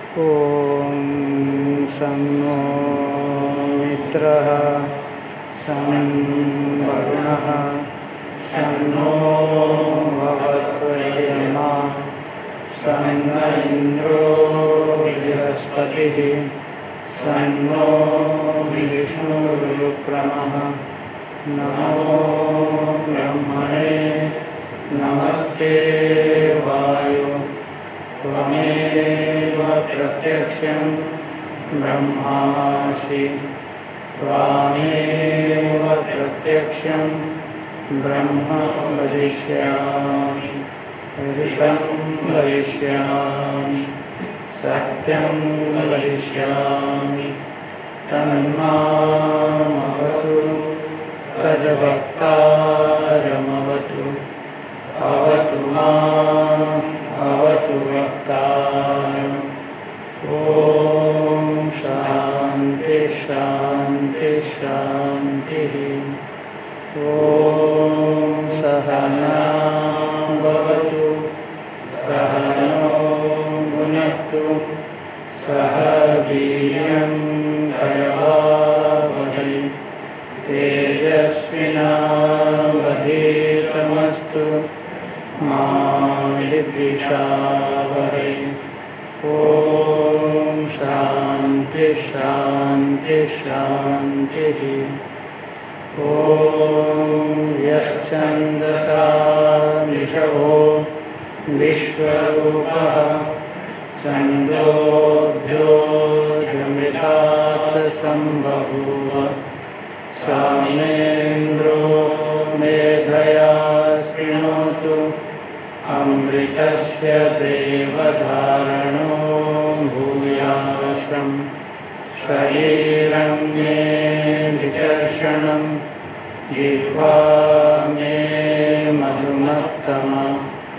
ॐ शं नो मित्रः शं वरुणः शं नो भगवत्वर्यमा शं न इन्द्रो बृहस्पतिः शं नो विष्णुरुक्रमः। नमो ब्रह्मणे नमस्ते वायो त्वमेव प्रत्यक्षं ब्रह्मासि त्वामेव प्रत्यक्षं ब्रह्म वदिष्यामि ऋतं वदिष्यामि सत्यं वदिष्यामि तन्मामवतु तद्वक्तारमवतु अवतु माम् अवतु वक्तारम्। ॐ शान्ति शान्ति शान्तिः। ॐ सहना भवतु सहनौ भुनक्तु सह वीर्यं करवावहै तेजस्विनावधीतमस्तु मा विद्विषावहै। ॐ शान्ति शान्ति शान्तिः। ॐ यश्छन्दसा ऋषभो विश्वरूपः छन्दोभ्योऽधमृतात् सम्बभूव सामेन्द्रो मेधया शृणोतु अमृतस्य देवधारणो भूयासं शरीरं मे विकर्षणं जिह्वा मे मधुमत्तमा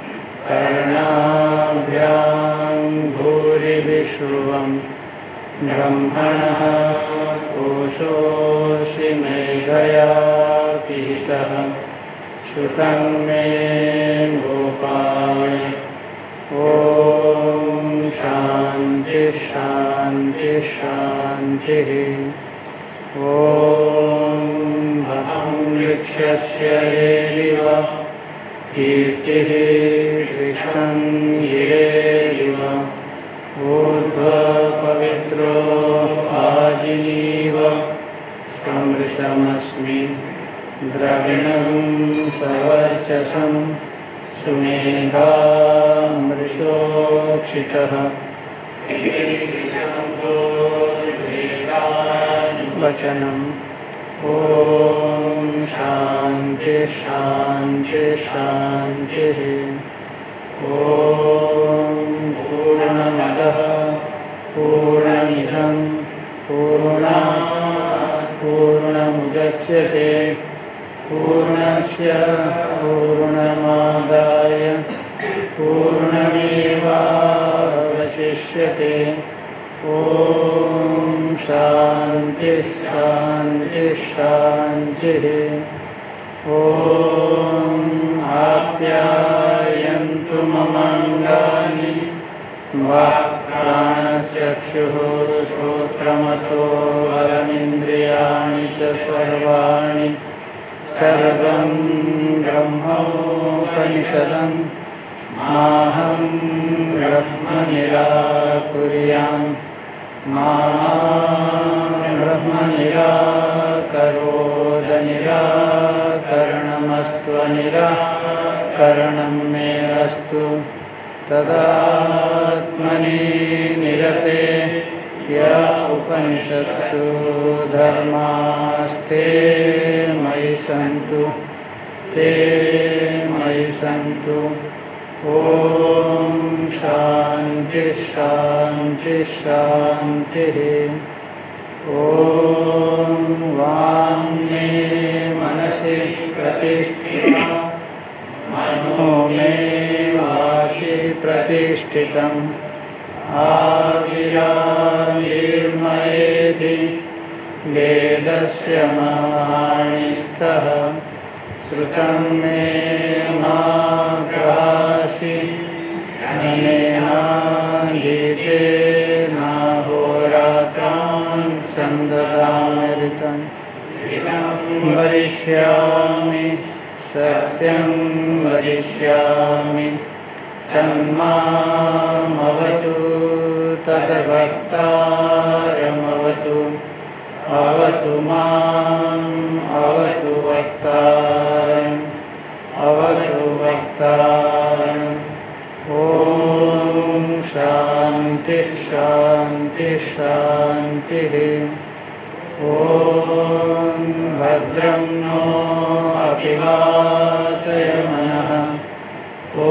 कर्णाभ्यां भूरिविश्रुवं ब्रह्मणः कोशोऽसि मेधया पिहितः श्रुतं मे गोपाय। ॐ शान्ति शान्ति शान्तिः। ॐ भद्रं वृक्षस्य रेरिव कीर्तिः दृष्टं गिरेरिव ऊर्ध्वपवित्रो आजिनीव संवृतमस्मि द्रविणं सवर्चसं सुमेधामृतोक्षितः वचनम्। ॐ शान्ति शान्ति शान्तिः। ॐ पूर्णमदः पूर्णमिदं पूर्णात् पूर्णमुदच्यते पूर्णस्य पूर्णमादाय पूर्णमेवावशिष्यते। ॐ शान्ति शान्ति शान्तिः। ॐ आप्यायन्तु ममाङ्गानि वाक्प्राणचक्षुः श्रोत्रमथो बलमिन्द्रियाणि च सर्वाणि सर्वं ब्रह्मोपनिषदं माहं ब्रह्म निराकुर्यां मा ब्रह्म निराकरोद निराकरणमस्तु निराकरणं मे अस्तु तदात्मनि निरते य उपनिषत्सु धर्मास्ते मयि सन्तु ते मयि सन्तु। ॐ शान्ति शान्ति शान्तिः। ॐ वाङ्मे मनसि प्रतिष्ठिता मनो मे वाचि प्रतिष्ठितम् आविराविर्मयेति वेदस्य महानिस्तः श्रुतं मे मा प्रहासि अनेनाधीते घृतं वदिष्यामि सत्यं वदिष्यामि तन्मामवतु तद्वक्तारमवतु अवतु माम् अवतु वक्तारम् अवतु वक्तारम् ॐ शान्ति शान्ति शान्तिः ॐ भद्रं नो अभिवादयमनः ॐ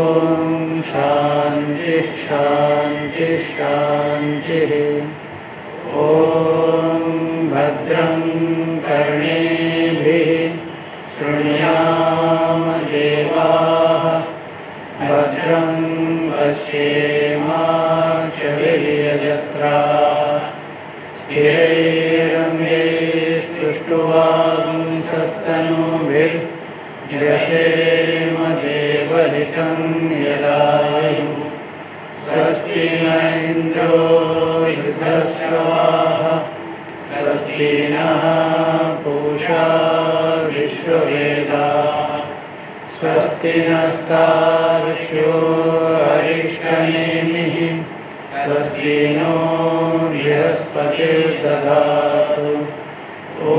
शान्ति शान्ति शान्तिः ॐ भद्रं कर्णेभिः शृणुयाम देवाः भद्रं पश्येमाक्षभिर्यजत्राः स्थिरैरङ्गैस्तुष्टुवांसस्तनूभिर्व्यसेम देवहितं यदायुः स्वस्ति न इन्द्रो वृद्धश्रवाः स्वस्ति नः पूषा विश्ववेदाः स्वस्ति नस्तार्क्ष्यो अरिष्टनेमिः स्वस्ति नो बृहस्पतिर्दधातु ॐ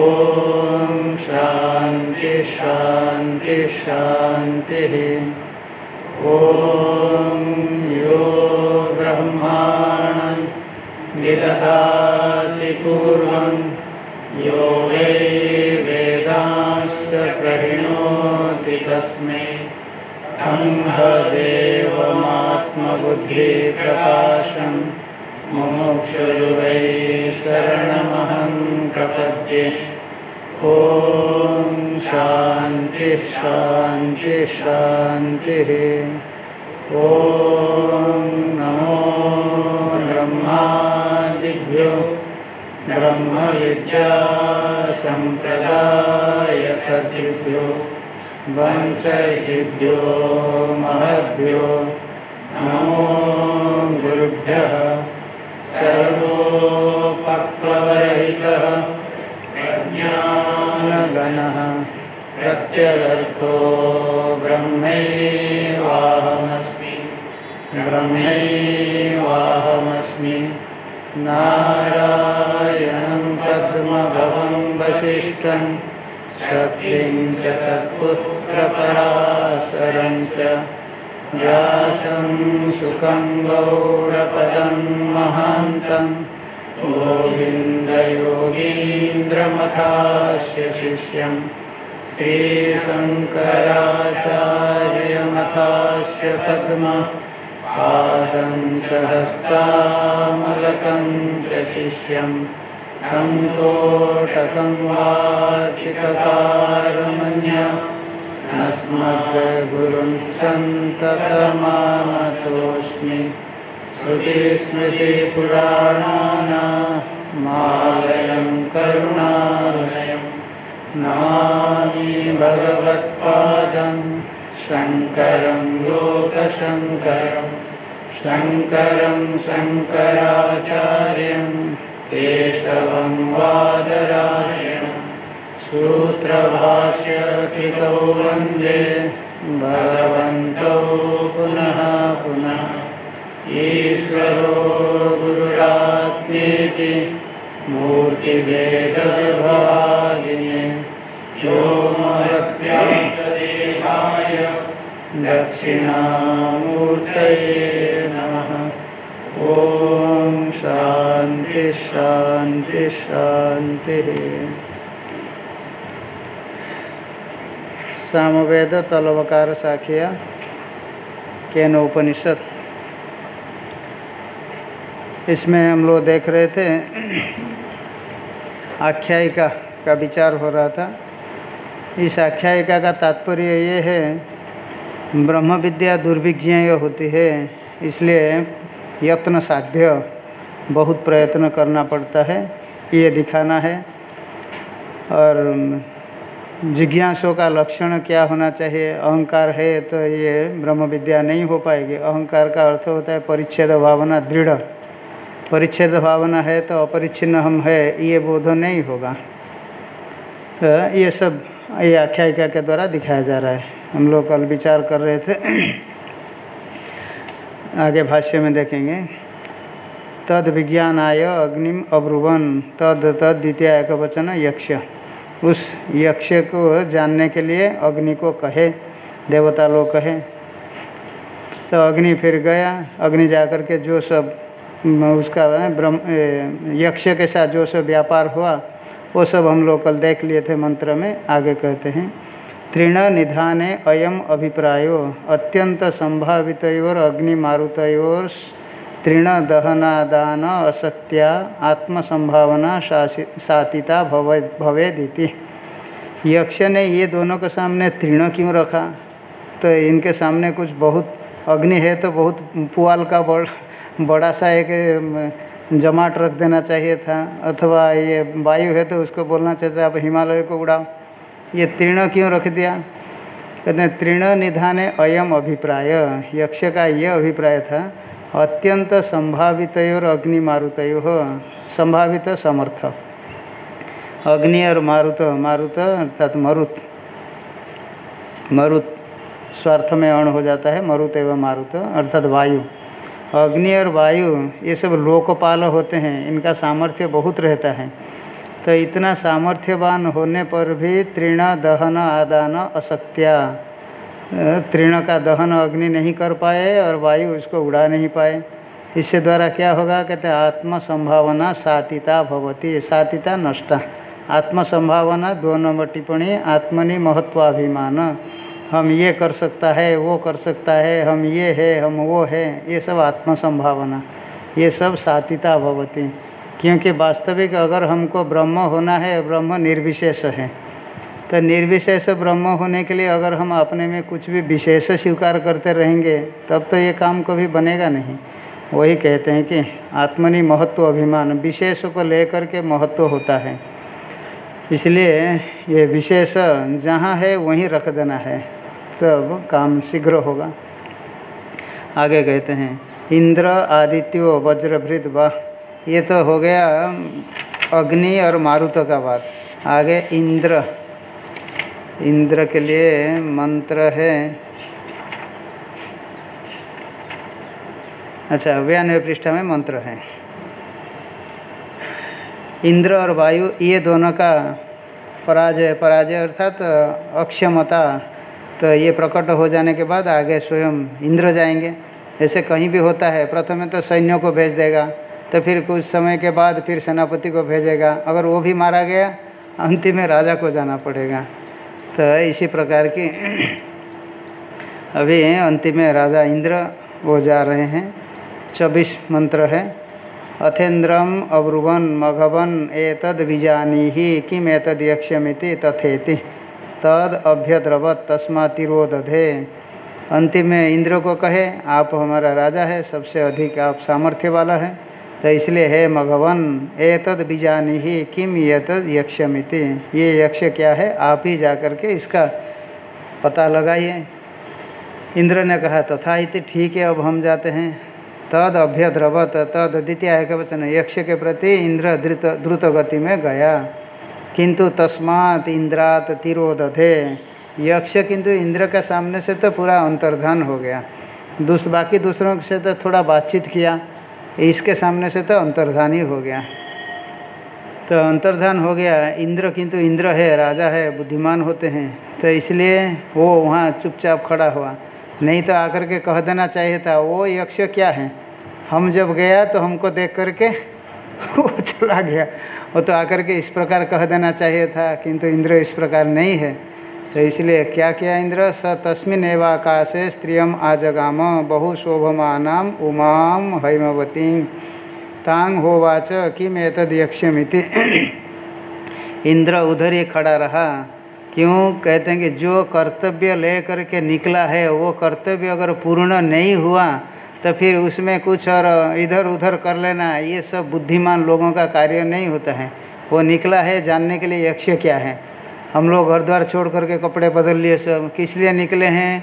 शान्ति शान्ति शान्तिः ॐ यो ब्रह्माणं विदधाति पूर्वं यो वै वेदांश्च प्रहिणोति तस्मै देवमात्मबुद्धिप्रकाशं मुमुक्षुर्वै शरणमहं प्रपद्ये ॐ शान्ति शान्ति शान्तिः ॐ नमो ब्रह्मादिभ्यो ब्रह्मविद्यासम्प्रदायकर्तृभ्यो वंशऋषिभ्यो महद्भ्यो नमो गुरुभ्यः सर्वोपप्लवरहितः प्रज्ञानघनः प्रत्यगर्थो ब्रह्मैवाहमस्मि नारायणं पद्मभवं वसिष्ठं शक्तिं च तत्पुत्रपराशरं च व्यासं शुकं गौडपदं महान्तं गोविन्दयोगीन्द्रमथास्य शिष्यं श्रीशङ्कराचार्यमथास्य पद्मपादं च हस्तामलकं च शिष्यं तं तोटकं वार्तिककारमन्यः अस्मद्गुरुं सन्ततमानतोऽस्मि श्रुतिस्मृतिपुराणानामालयं करुणालयं नमामि भगवत्पादं शङ्करं लोकशङ्करं शङ्करं शङ्कराचार्यं केशवं वादरायणं सूत्रभाष्यकृतौ वन्दे भगवन्तौ पुनः पुनः ईश्वरो गुरुरात्मेति मूर्तिभेदविभागिने व्योमवद्व्याप्तदेहाय दक्षिणामूर्तये नमः ॐ शान्ति शान्ति शान्तिः सामवेद तलवकार साखिया केनोपनिषद। इसमें हम लोग देख रहे थे आख्यायिका का विचार हो रहा था। इस आख्यायिका का तात्पर्य ये है ब्रह्म विद्या दुर्विज्ञेय होती है, इसलिए यत्न साध्य बहुत प्रयत्न करना पड़ता है, ये दिखाना है। और जिज्ञासों का लक्षण क्या होना चाहिए। अहंकार है तो ये ब्रह्म विद्या नहीं हो पाएगी। अहंकार का अर्थ होता है परिच्छेद भावना दृढ़, परिच्छेद भावना है तो अपरिच्छिन्न हम है, ये बोध नहीं होगा। तो ये सब ये आख्यायिका के द्वारा दिखाया जा रहा है। हम लोग कल विचार कर रहे थे, आगे भाष्य में देखेंगे। तद विज्ञानाय अग्निम अब्रुवन, तद तद द्वितीय एकवचन यक्ष, उस यक्ष को जानने के लिए अग्नि को कहे, देवता लोग कहे। तो अग्नि फिर गया, अग्नि जाकर के जो सब उसका ब्रह्म यक्ष के साथ जो सब व्यापार हुआ वो सब हम लोग कल देख लिए थे मंत्र में। आगे कहते हैं तृण निधाने अयम अभिप्रायो अत्यंत संभावितयोर अग्निमारुतयोर तृण दहनादान असत्या आत्मसंभावना सातिता भवेदिति। यक्ष ने ये दोनों के सामने तृण क्यों रखा? तो इनके सामने कुछ बहुत अग्नि है तो बहुत पुआल का बड़ा सा एक जमाट रख देना चाहिए था, अथवा ये वायु है तो उसको बोलना चाहिए था आप हिमालय को उड़ाओ। ये तृण क्यों रख दिया? कहते हैं तृण निधाने अयम अभिप्राय, यक्ष का यह अभिप्राय था अत्यंत संभावितयोर अग्नि मारुतयो, संभावित समर्थ अग्नि और मारुत, मारुत अर्थात मरुत, मरुत स्वार्थ में अण हो जाता है, मरुत एवं मारुत अर्थात वायु। अग्नि और वायु ये सब लोकपाल होते हैं, इनका सामर्थ्य बहुत रहता है। तो इतना सामर्थ्यवान होने पर भी तृण दहन आदान अशक्त्या, तृण का दहन अग्नि नहीं कर पाए और वायु उसको उड़ा नहीं पाए। इससे द्वारा क्या होगा? कहते हैं आत्म संभावना सातिता भवती, सातिता नष्टा। आत्म संभावना 2 नंबर टिप्पणी, आत्मनि महत्वाभिमान, हम ये कर सकता है, वो कर सकता है, हम ये है, हम वो है, ये सब आत्म संभावना, ये सब सातिता भवती। क्योंकि वास्तविक अगर हमको ब्रह्म होना है, ब्रह्म निर्विशेष है, तो निर्विशेष ब्रह्म होने के लिए अगर हम अपने में कुछ भी विशेष स्वीकार करते रहेंगे तब तो ये काम कभी बनेगा नहीं। वही कहते हैं कि आत्मनि महत्व अभिमान, विशेष को लेकर के महत्व होता है, इसलिए ये विशेष जहाँ है वहीं रख देना है, तब काम शीघ्र होगा। आगे कहते हैं इंद्र आदित्यो वज्रभृत वाह, ये तो हो गया अग्नि और मारुत का बात। आगे इंद्र, इंद्र के लिए मंत्र है, अच्छा 92 पृष्ठ में मंत्र है। इंद्र और वायु ये दोनों का पराजय, पराजय अर्थात अक्षमता, तो ये प्रकट हो जाने के बाद आगे स्वयं इंद्र जाएंगे। ऐसे कहीं भी होता है, प्रथम तो सैन्यों को भेज देगा, तो फिर कुछ समय के बाद फिर सेनापति को भेजेगा, अगर वो भी मारा गया अंतिम में राजा को जाना पड़ेगा। तो इसी प्रकार की अभी अंतिम में राजा इंद्र वो जा रहे हैं। 24 मंत्र है। अथेन्द्रम अब्रुवन मघवन एतद विजानीहि किम एतद यक्ष्यमिति तथेति तद अभ्यद्रवत तस्मातिरोदधे। अंतिम में इंद्र को कहे आप हमारा राजा है, सबसे अधिक आप सामर्थ्य वाला है, तो इसलिए हे मघवन एतद विजानीहि किम एतद यक्ष्यमिति, ये यक्ष क्या है आप ही जाकर के इसका पता लगाइए। इंद्र ने कहा तथा इति, ठीक है अब हम जाते हैं। तद अभ्यद्रवत, तद द्वितीय एकवचन, यक्ष के प्रति इंद्र द्रुत गति में गया, किंतु तस्मात् इंद्रात तिरोदधे, यक्ष किंतु इंद्र के सामने से तो पूरा अंतर्धान हो गया, बाकी दूसरों से तो थोड़ा बातचीत किया, इसके सामने से तो अंतर्धान ही हो गया। तो अंतर्धान हो गया इंद्र, किंतु इंद्र है, राजा है, बुद्धिमान होते हैं, तो इसलिए वो वहाँ चुपचाप खड़ा हुआ, नहीं तो आकर के कह देना चाहिए था वो यक्ष क्या है, हम जब गया तो हमको देख करके वो चला गया, वो तो आकर के इस प्रकार कह देना चाहिए था, किंतु इंद्र इस प्रकार नहीं है। तो इसलिए क्या किया इंद्र, स तस्मिन् एवाकाशे स्त्रियम आजगाम बहुशोभमानां उमां हैमवतीं तांग होवाच किम एतद यक्ष्यमिति। इंद्र उधर ही खड़ा रहा। क्यों? कहते हैं कि जो कर्तव्य ले करके निकला है वो कर्तव्य अगर पूर्ण नहीं हुआ तो फिर उसमें कुछ और इधर उधर कर लेना, ये सब बुद्धिमान लोगों का कार्य नहीं होता है। वो निकला है जानने के लिए यक्ष क्या है। हम लोग घर द्वार छोड़ करके कपड़े बदल लिए, सब किस लिए निकले हैं?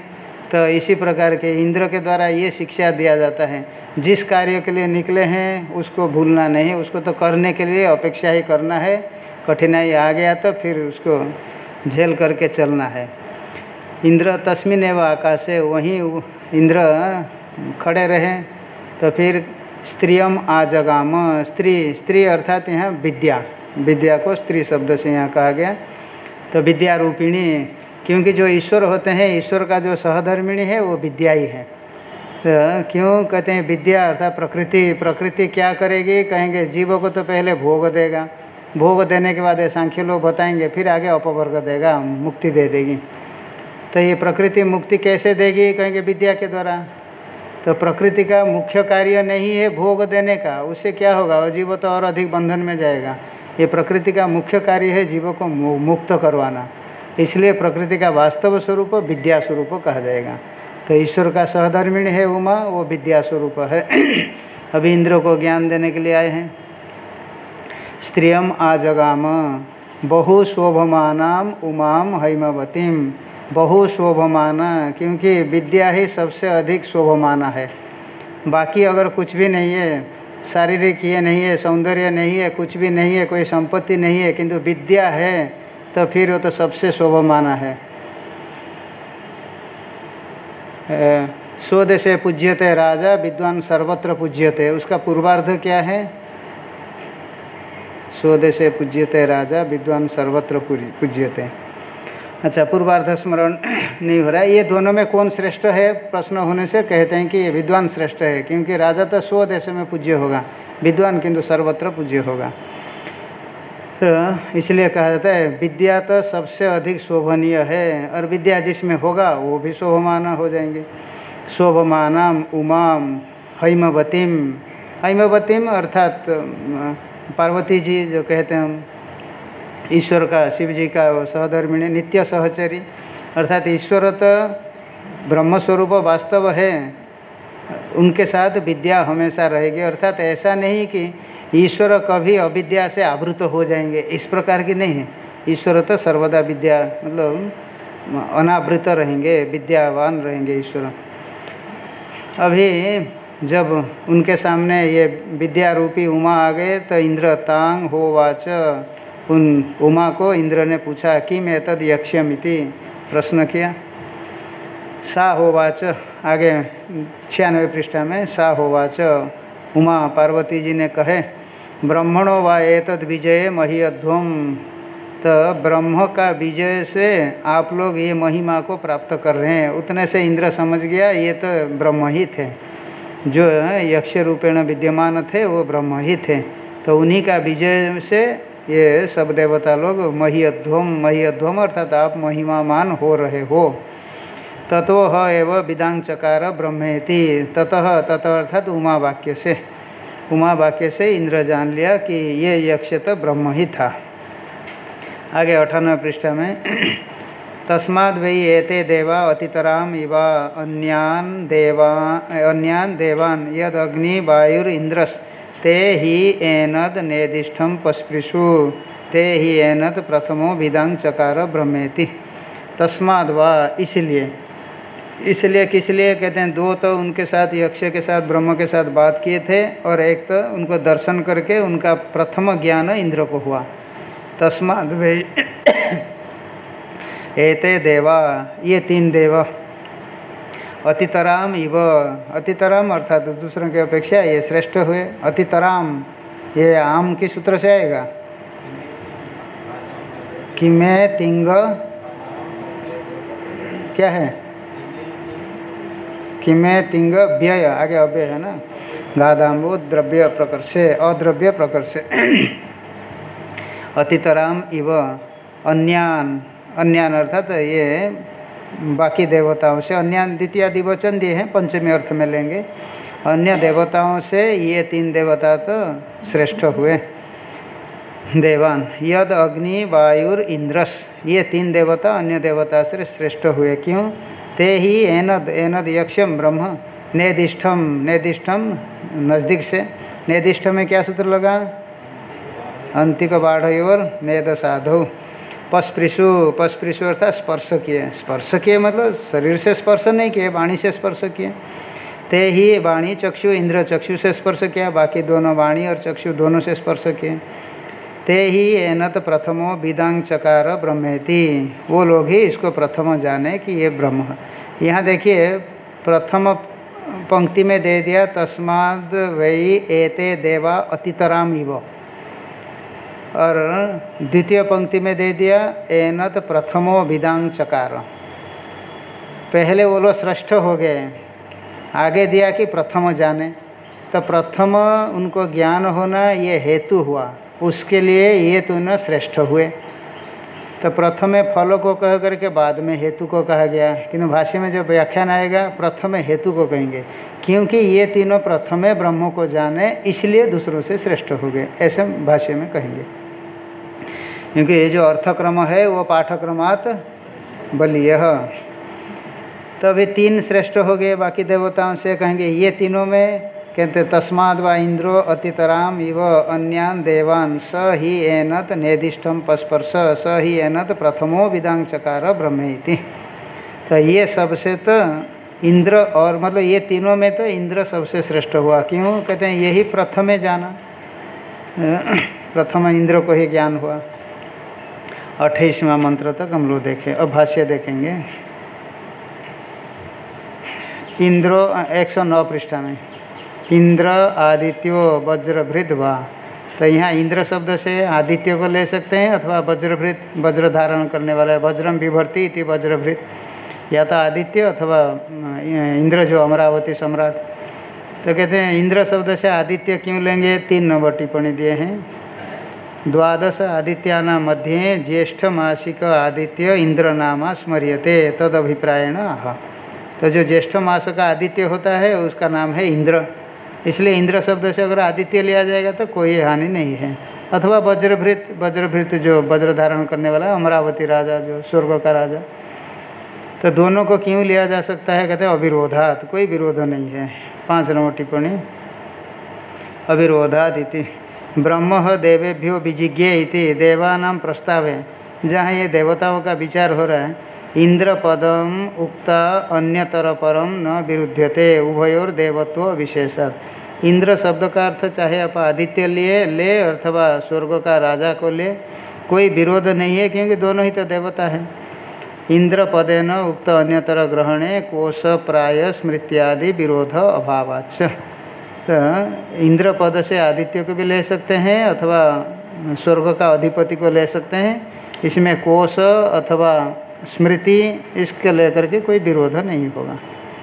तो इसी प्रकार के इंद्र के द्वारा ये शिक्षा दिया जाता है, जिस कार्य के लिए निकले हैं उसको भूलना नहीं, उसको तो करने के लिए अपेक्षा ही करना है। कठिनाई आ गया तो फिर उसको झेल करके चलना है। इंद्र तस्मिन एवं आकाशे, वहीं इंद्र खड़े रहे। तो फिर स्त्रियम आजगाम, स्त्री अर्थात यहाँ विद्या को स्त्री शब्द से यहाँ कहा गया। तो विद्या रूपिणी, क्योंकि जो ईश्वर होते हैं, ईश्वर का जो सहधर्मिणी है वो विद्या ही है। तो क्यों कहते हैं विद्या अर्थात प्रकृति क्या करेगी, कहेंगे जीवों को तो पहले भोग देगा, भोग देने के बाद ये सांख्य लोग बताएंगे, फिर आगे अपवर्ग देगा, मुक्ति दे देगी। तो ये प्रकृति मुक्ति कैसे देगी, कहेंगे विद्या के द्वारा। तो प्रकृति का मुख्य कार्य नहीं है भोग देने का, उससे क्या होगा, जीव तो और अधिक बंधन में जाएगा। ये प्रकृति का मुख्य कार्य है जीवों को मुक्त करवाना, इसलिए प्रकृति का वास्तव स्वरूप विद्या स्वरूप कहा जाएगा। तो ईश्वर का सहधर्मिणी है उमा, वो विद्या स्वरूप है। अभी इंद्र को ज्ञान देने के लिए आए हैं। स्त्रियम आजगाम बहु शोभमानाम उमाम हैमवतीम, बहु शोभमाना, क्योंकि विद्या ही सबसे अधिक शोभमाना है। बाकी अगर कुछ भी नहीं है, शारीरिक ये नहीं है, सौंदर्य नहीं है, कुछ भी नहीं है, कोई संपत्ति नहीं है, किंतु विद्या है, तो फिर वो तो सबसे शोभमाना है। स्वदेशे पूज्यते राजा विद्वान सर्वत्र पूज्यते, उसका पूर्वार्ध क्या है, स्वदेशे पूज्यते राजा विद्वान सर्वत्र पूज्यते। अच्छा, पूर्वार्ध स्मरण नहीं हो रहा है। ये दोनों में कौन श्रेष्ठ है प्रश्न होने से कहते हैं कि ये विद्वान श्रेष्ठ है, क्योंकि राजा तो स्वदेश में पूज्य होगा, विद्वान किंतु सर्वत्र पूज्य होगा। तो इसलिए कहा जाता है विद्या तो सबसे अधिक शोभनीय है, और विद्या जिसमें होगा वो भी शोभमान हो जाएंगे। शोभमानम उमाम हैमवतीम, हैमवतीम अर्थात पार्वती जी जो कहते हैं हम, ईश्वर का, शिव जी का सहधर्मिणी नित्य सहचरी, अर्थात ईश्वर तो ब्रह्मस्वरूप वास्तव है, उनके साथ विद्या हमेशा रहेगी। अर्थात ऐसा नहीं कि ईश्वर कभी अविद्या से आवृत हो जाएंगे, इस प्रकार की नहीं है। ईश्वर तो सर्वदा विद्या मतलब अनावृत रहेंगे, विद्यावान रहेंगे ईश्वर। अभी जब उनके सामने ये विद्या रूपी उमा आ गए तो इंद्र तांग होवाच, उन उमा को इंद्र ने पूछा कि मैं तद यक्ष्यमिति, प्रश्न किया। सा होवाच, आगे 96 पृष्ठा में सा होवाच, उमा पार्वती जी ने कहे ब्रह्मणो वा एतद विजय महीअध्वम, तो ब्रह्म का विजय से आप लोग ये महिमा को प्राप्त कर रहे हैं। उतने से इंद्र समझ गया ये तो ब्रह्म ही थे, जो यक्ष रूपेण विद्यमान थे वो ब्रह्म ही थे। तो उन्हीं का विजय से ये सब देवता लोग महीअध्वम अर्थात आप महिमामान हो रहे हो। ततो ह एव विदांग चकार ब्रह्मेति, ततः अर्थात उमा वाक्य से, उमा वाक्य से इंद्र जान लिया कि ये यक्ष तो ब्रह्म ही था। आगे 98 पृष्ठा में तस्माद् वै एते देवा अतितराम इवा अन्यान देवान यद अग्नि वायुरिंद्रस ते ही एनद नेदिष्ठम पस्पृशु ते ही एनद प्रथमो विदांग चकार ब्रह्मेति। तस्माद् वा, इसलिए किस लिए कहते हैं, दो तो उनके साथ यक्ष के साथ ब्रह्म के साथ बात किए थे, और एक तो उनको दर्शन करके उनका प्रथम ज्ञान इंद्र को हुआ। तस्माद् वै एते देवा, ये तीन देव, अतितराम इव, अतितराम अर्थात दूसरों की अपेक्षा ये श्रेष्ठ हुए। अतितराम ये आम किस सूत्र से आएगा, कि मैं तिंग क्या है, कि मैं तिंग व्यय, आगे अव्यय है ना, गादाम्बो द्रव्य प्रकर्षे, अद्रव्य प्रकर्षे। अतितराम इव अन्यान अर्थात ये बाकी देवताओं से, अन्यान द्वितीय दिवचन दिए हैं, पंचमी अर्थ में लेंगे। अन्य देवताओं से ये तीन देवता तो श्रेष्ठ हुए देवान। यद अग्नि वायुर इंद्रस, ये तीन देवता अन्य देवता से श्रेष्ठ हुए। क्यों, ते ही एनद यक्षम ब्रह्म नेदिष्ठम नज़दीक से, नेदिष्ठ में क्या सूत्र लगा, अंतिक बाढ़ और नेद साधु, पस्पृशु, पस्पृशु अर्थात स्पर्श किए, स्पर्श किए मतलब शरीर से स्पर्श नहीं किए, वाणी से स्पर्श किए। ते ही वाणी चक्षु इंद्र चक्षु से स्पर्श किया, बाकी दोनों वाणी और चक्षु दोनों से स्पर्श किए। ते ही एनत प्रथमो विदांग चकार ब्रह्मेति, वो लोग ही इसको प्रथम जाने कि ये ब्रह्म है। यहाँ देखिए प्रथम पंक्ति में दे दिया तस्माद् वै एते देवा अतितराम इव, और द्वितीय पंक्ति में दे दिया एनत प्रथमो विदांग चकार। पहले वो लोग श्रेष्ठ हो गए, आगे दिया कि प्रथम जाने, तो प्रथम उनको ज्ञान होना ये हेतु हुआ, उसके लिए ये दोनों श्रेष्ठ हुए। तो प्रथमे फल को कह करके बाद में हेतु को कहा गया, किंतु भाष्य में जो व्याख्यान आएगा प्रथमे हेतु को कहेंगे, क्योंकि ये तीनों प्रथमे ब्रह्म को जाने इसलिए दूसरों से श्रेष्ठ हो गए, ऐसे भाष्य में कहेंगे। क्योंकि ये जो अर्थक्रम है वो पाठक्रमात् बलीय, तो अभी तीन श्रेष्ठ हो गए, बाकी देवताओं से कहेंगे ये तीनों में कहते तस्माद् वा इंद्रो अतितराम इव अन्यान देवान स ही एनत नेदिष्टम पस्पर्श स ही एनत प्रथमो विदांग चकार ब्रह्मेति। तो ये सबसे तो इंद्र और मतलब ये तीनों में तो इंद्र सबसे श्रेष्ठ हुआ, क्यों कहते हैं यही प्रथमे जाना, प्रथम इंद्र को ही ज्ञान हुआ। 28वां मंत्र तक हम लोग देखें, अब भाष्य देखेंगे। इंद्रो 109 पृष्ठा में इंद्र आदित्यो वज्रभृत वा, तो यहाँ इंद्र शब्द से आदित्य को ले सकते हैं अथवा वज्रभृत, वज्र धारण करने वाला है, वज्रम विभर्ति इति वज्रभृत, या तो आदित्य अथवा इंद्र जो अमरावती सम्राट। तो कहते हैं इंद्र शब्द से आदित्य क्यों लेंगे, 3 नंबर टिप्पणी दिए हैं। द्वादश आदित्यानां मध्ये ज्येष्ठ मासिक आदित्य इंद्र नामा स्मर्यते तद अभिप्रायण आह। तो जो ज्येष्ठ मास का आदित्य होता है उसका नाम है इंद्र, इसलिए इंद्र शब्द से अगर आदित्य लिया जाएगा तो कोई हानि नहीं है। अथवा वज्रभृत, वज्रभृत जो वज्र धारण करने वाला है, अमरावती राजा जो स्वर्ग का राजा, तो दोनों को क्यों लिया जा सकता है, कहते हैं अविरोधात, कोई विरोध नहीं है। 5 नंबर टिप्पणी अविरोधात इति ब्रह्म देवेभ्यो विजिज्ञे इति देवानां प्रस्ताव है, जहाँ ये देवताओं का विचार हो रहा है। इंद्र पदम उक्ता अन्यतर परम न विरुध्यते उभयोर देवत्व विशेषात्। इंद्र शब्द का अर्थ चाहे आप आदित्य लिए ले अथवा स्वर्ग का राजा को ले, कोई विरोध नहीं है, क्योंकि दोनों ही तो देवता है। इंद्र पदेन उक्त अन्यतर ग्रहणे कोश प्राय स्मृत्यादि विरोध अभावाच्च। तो इंद्र पद से आदित्य को भी ले सकते हैं अथवा स्वर्ग का अधिपति को ले सकते हैं, इसमें कोश अथवा स्मृति इसके लेकर के कोई विरोध नहीं होगा।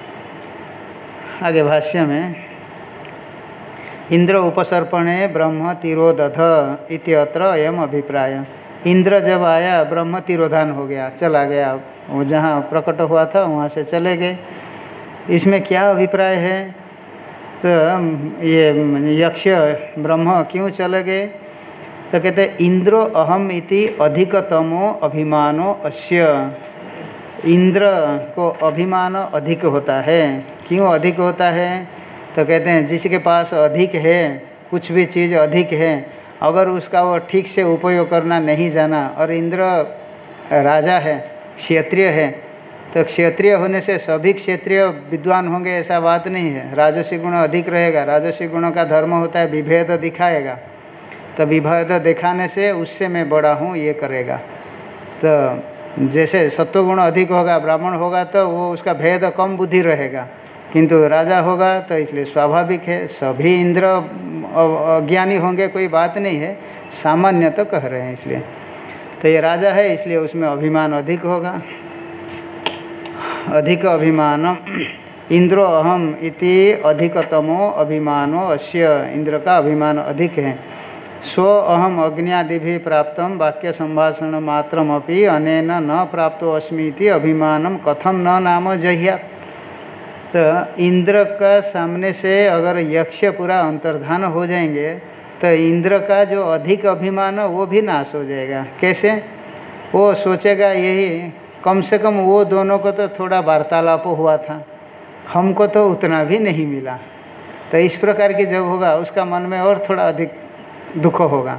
आगे भाष्य में इंद्र उपसर्पणे ब्रह्म तिरोदध इत्यत्र अयम अभिप्राय। इंद्र जब आया ब्रह्म तिरोधान हो गया, चला गया, वो जहाँ प्रकट हुआ था वहाँ से चले गए, इसमें क्या अभिप्राय है। तो ये यक्ष ब्रह्म क्यों चले गए, तो कहते हैं इंद्रो अहम इति अधिकतमो अभिमानो अस्य। इंद्र को अभिमान अधिक होता है, क्यों अधिक होता है, तो कहते हैं जिसके पास अधिक है, कुछ भी चीज़ अधिक है, अगर उसका वो ठीक से उपयोग करना नहीं जाना, और इंद्र राजा है, क्षत्रिय है, तो क्षत्रिय होने से सभी क्षत्रिय विद्वान होंगे ऐसा बात नहीं है। राजसी गुण अधिक रहेगा, राजसी गुणों का धर्म होता है विभेद दिखाएगा, तो विभेद दिखाने से उससे मैं बड़ा हूँ ये करेगा। तो जैसे सत्वगुण अधिक होगा, ब्राह्मण होगा तो वो उसका भेद कम बुद्धि रहेगा, किंतु राजा होगा तो इसलिए स्वाभाविक है सभी इंद्र अज्ञानी होंगे, कोई बात नहीं है, सामान्य तो कह रहे हैं इसलिए। तो ये राजा है इसलिए उसमें अभिमान अधिक होगा, अधिक अभिमान। इंद्रो अहम इति अधिकतमो अभिमानो अस्य, इंद्र का अभिमान अधिक है। स्व अहम अग्न्यादिभिः प्राप्तं वाक्य संभाषण मात्रमपि अनेन न प्राप्तो अस्मि इति अभिमानं कथम न नाम जह्यात्। तो इंद्र का सामने से अगर यक्ष पूरा अंतर्धान हो जाएंगे तो इंद्र का जो अधिक अभिमान वो भी नाश हो जाएगा। कैसे, वो सोचेगा यही कम से कम वो दोनों को तो थोड़ा वार्तालाप हुआ था, हमको तो उतना भी नहीं मिला। तो इस प्रकार की जब होगा उसका मन में और थोड़ा अधिक दुख होगा,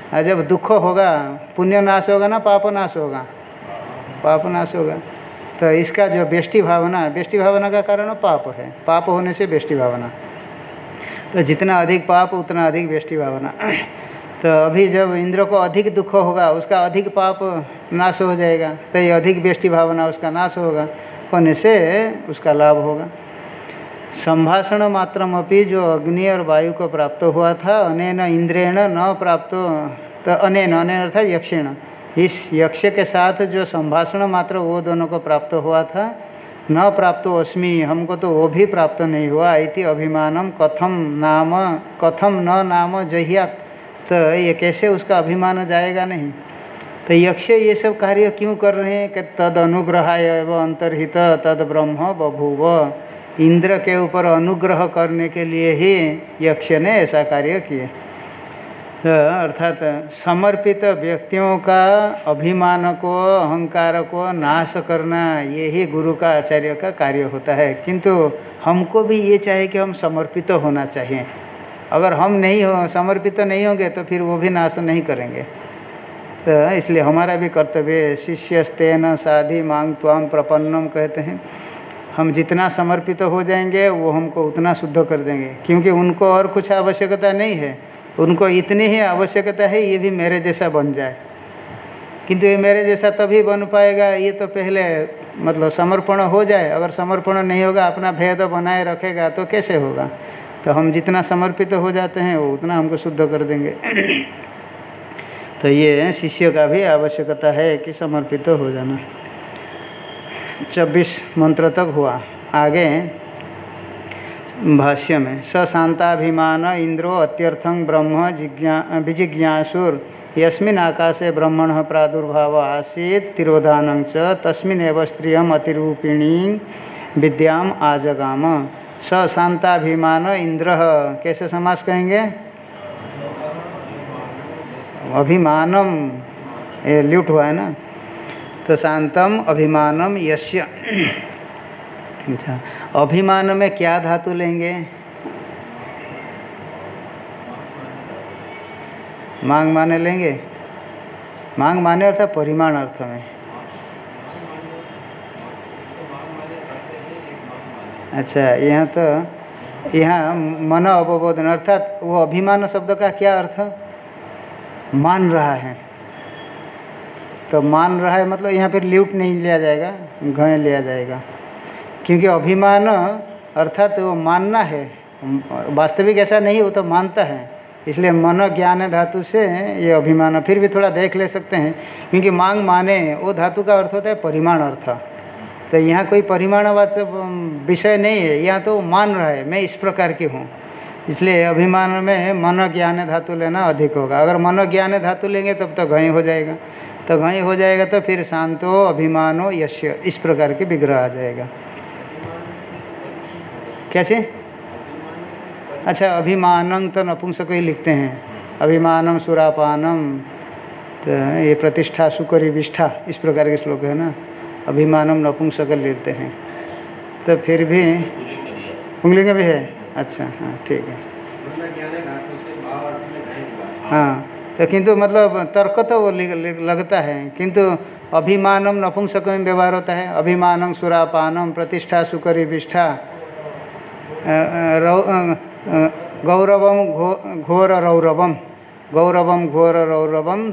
और जब दुख होगा पुण्य नाश होगा ना पाप नाश होगा? पाप नाश होगा। तो इसका जो व्यष्टि भावना का कारण पाप है, पाप होने से व्यष्टि भावना। तो जितना अधिक पाप उतना अधिक व्यष्टि भावना। तो अभी जब इंद्र को अधिक दुख होगा उसका अधिक पाप नाश हो जाएगा, तो ये अधिक व्यष्टि भावना उसका नाश होने से उसका लाभ होगा। संभाषण मात्रमपि जो अग्नि और वायु को प्राप्त हुआ था अनेन इंद्रेण न प्राप्त, तो अनेन अर्थात यक्षेण, इस यक्ष के साथ जो संभाषण मात्र वो दोनों को प्राप्त हुआ था, न प्राप्तो अस्मि, हमको तो वो भी प्राप्त नहीं हुआ, इति अभिमानम कथम न नाम जह्यात्, तो ये कैसे उसका अभिमान जाएगा नहीं। तो यक्ष ये सब कार्य क्यों कर रहे हैं कि तद अनुग्रहाय एवं अंतर्हित तद ब्रह्म बभूव, इंद्र के ऊपर अनुग्रह करने के लिए ही यक्ष ने ऐसा कार्य किए। अर्थात समर्पित व्यक्तियों का अभिमान को अहंकार को नाश करना यही गुरु का आचार्य का कार्य होता है। किंतु हमको भी ये चाहिए कि हम समर्पित होना चाहिए। अगर हम नहीं समर्पित नहीं होंगे तो फिर वो भी नाश नहीं करेंगे। तो इसलिए हमारा भी कर्तव्य शिष्यस्तेन साधि मांग त्वाम प्रपन्नम कहते हैं। हम जितना समर्पित हो जाएंगे वो हमको उतना शुद्ध कर देंगे, क्योंकि उनको और कुछ आवश्यकता नहीं है, उनको इतनी ही आवश्यकता है ये भी मेरे जैसा बन जाए। किंतु ये मेरे जैसा तभी बन पाएगा, ये तो पहले मतलब समर्पण हो जाए। अगर समर्पण नहीं होगा, अपना भेद बनाए रखेगा तो कैसे होगा। तो हम जितना समर्पित हो जाते हैं वो उतना हमको शुद्ध कर देंगे। तो ये शिष्य का भी आवश्यकता है कि समर्पित हो जाना। 24 मंत्र तक हुआ। आगे भाष्य में स शांताभिमान इंद्रो अत्यर्थं ब्रह्म विजिज्ञासुर यस्मिन् आकाशे ब्रह्मणः प्रादुर्भाव आसीत् तिरोधानं च तस्मिन्नेव स्त्रियम् अतिरूपिणी विद्याम् आजगाम। स शांताभिमान इंद्र, कैसे समास कहेंगे? अभिमानम, ये ल्यूट हुआ है ना, तो शांतम अभिमानम यस्य। अच्छा, अभिमान में क्या धातु लेंगे? मांग माने लेंगे। मांग माने अर्थात परिमाण अर्थ में। अच्छा, यहाँ मन अवबोधन अर्थात वो अभिमान शब्द का क्या अर्थ? मान रहा है। तो मान रहा है मतलब यहाँ फिर ल्यूट नहीं लिया जाएगा, घय लिया जाएगा, क्योंकि अभिमान अर्थात वो मानना है। वास्तविक ऐसा नहीं, वो तो मानता है। इसलिए मन ज्ञान धातु से ये अभिमान। फिर भी थोड़ा देख ले सकते हैं, क्योंकि मांग माने वो धातु का अर्थ होता है परिमाण अर्थ। तो यहाँ कोई परिमाणवाचक विषय नहीं है, यहाँ तो मान रहा है मैं इस प्रकार की हूँ। इसलिए अभिमान में मन ज्ञान धातु लेना अधिक होगा। अगर मन ज्ञान धातु लेंगे तब तो घय हो जाएगा। तो घय हो जाएगा तो फिर शांतो अभिमानो यस्य, इस प्रकार के विग्रह आ जाएगा। कैसे? अच्छा, अभिमानं तो नपुंसक ही लिखते हैं। अभिमानम सुरापानम, तो ये प्रतिष्ठा सुकरी विष्ठा, इस प्रकार के श्लोक है ना। अभिमानम नपुंसक लेते हैं, तो फिर भी पुंगलिंग भी है। अच्छा, हाँ ठीक है। हाँ, तो किंतु मतलब तर्क तो वो लगता है, किंतु अभिमानम नपुंसक में व्यवहार होता है। अभिमानम सुरापानम प्रतिष्ठा सुकरी विष्ठा गौरवम घोर रौरवम, गौरवम घोर रौरवम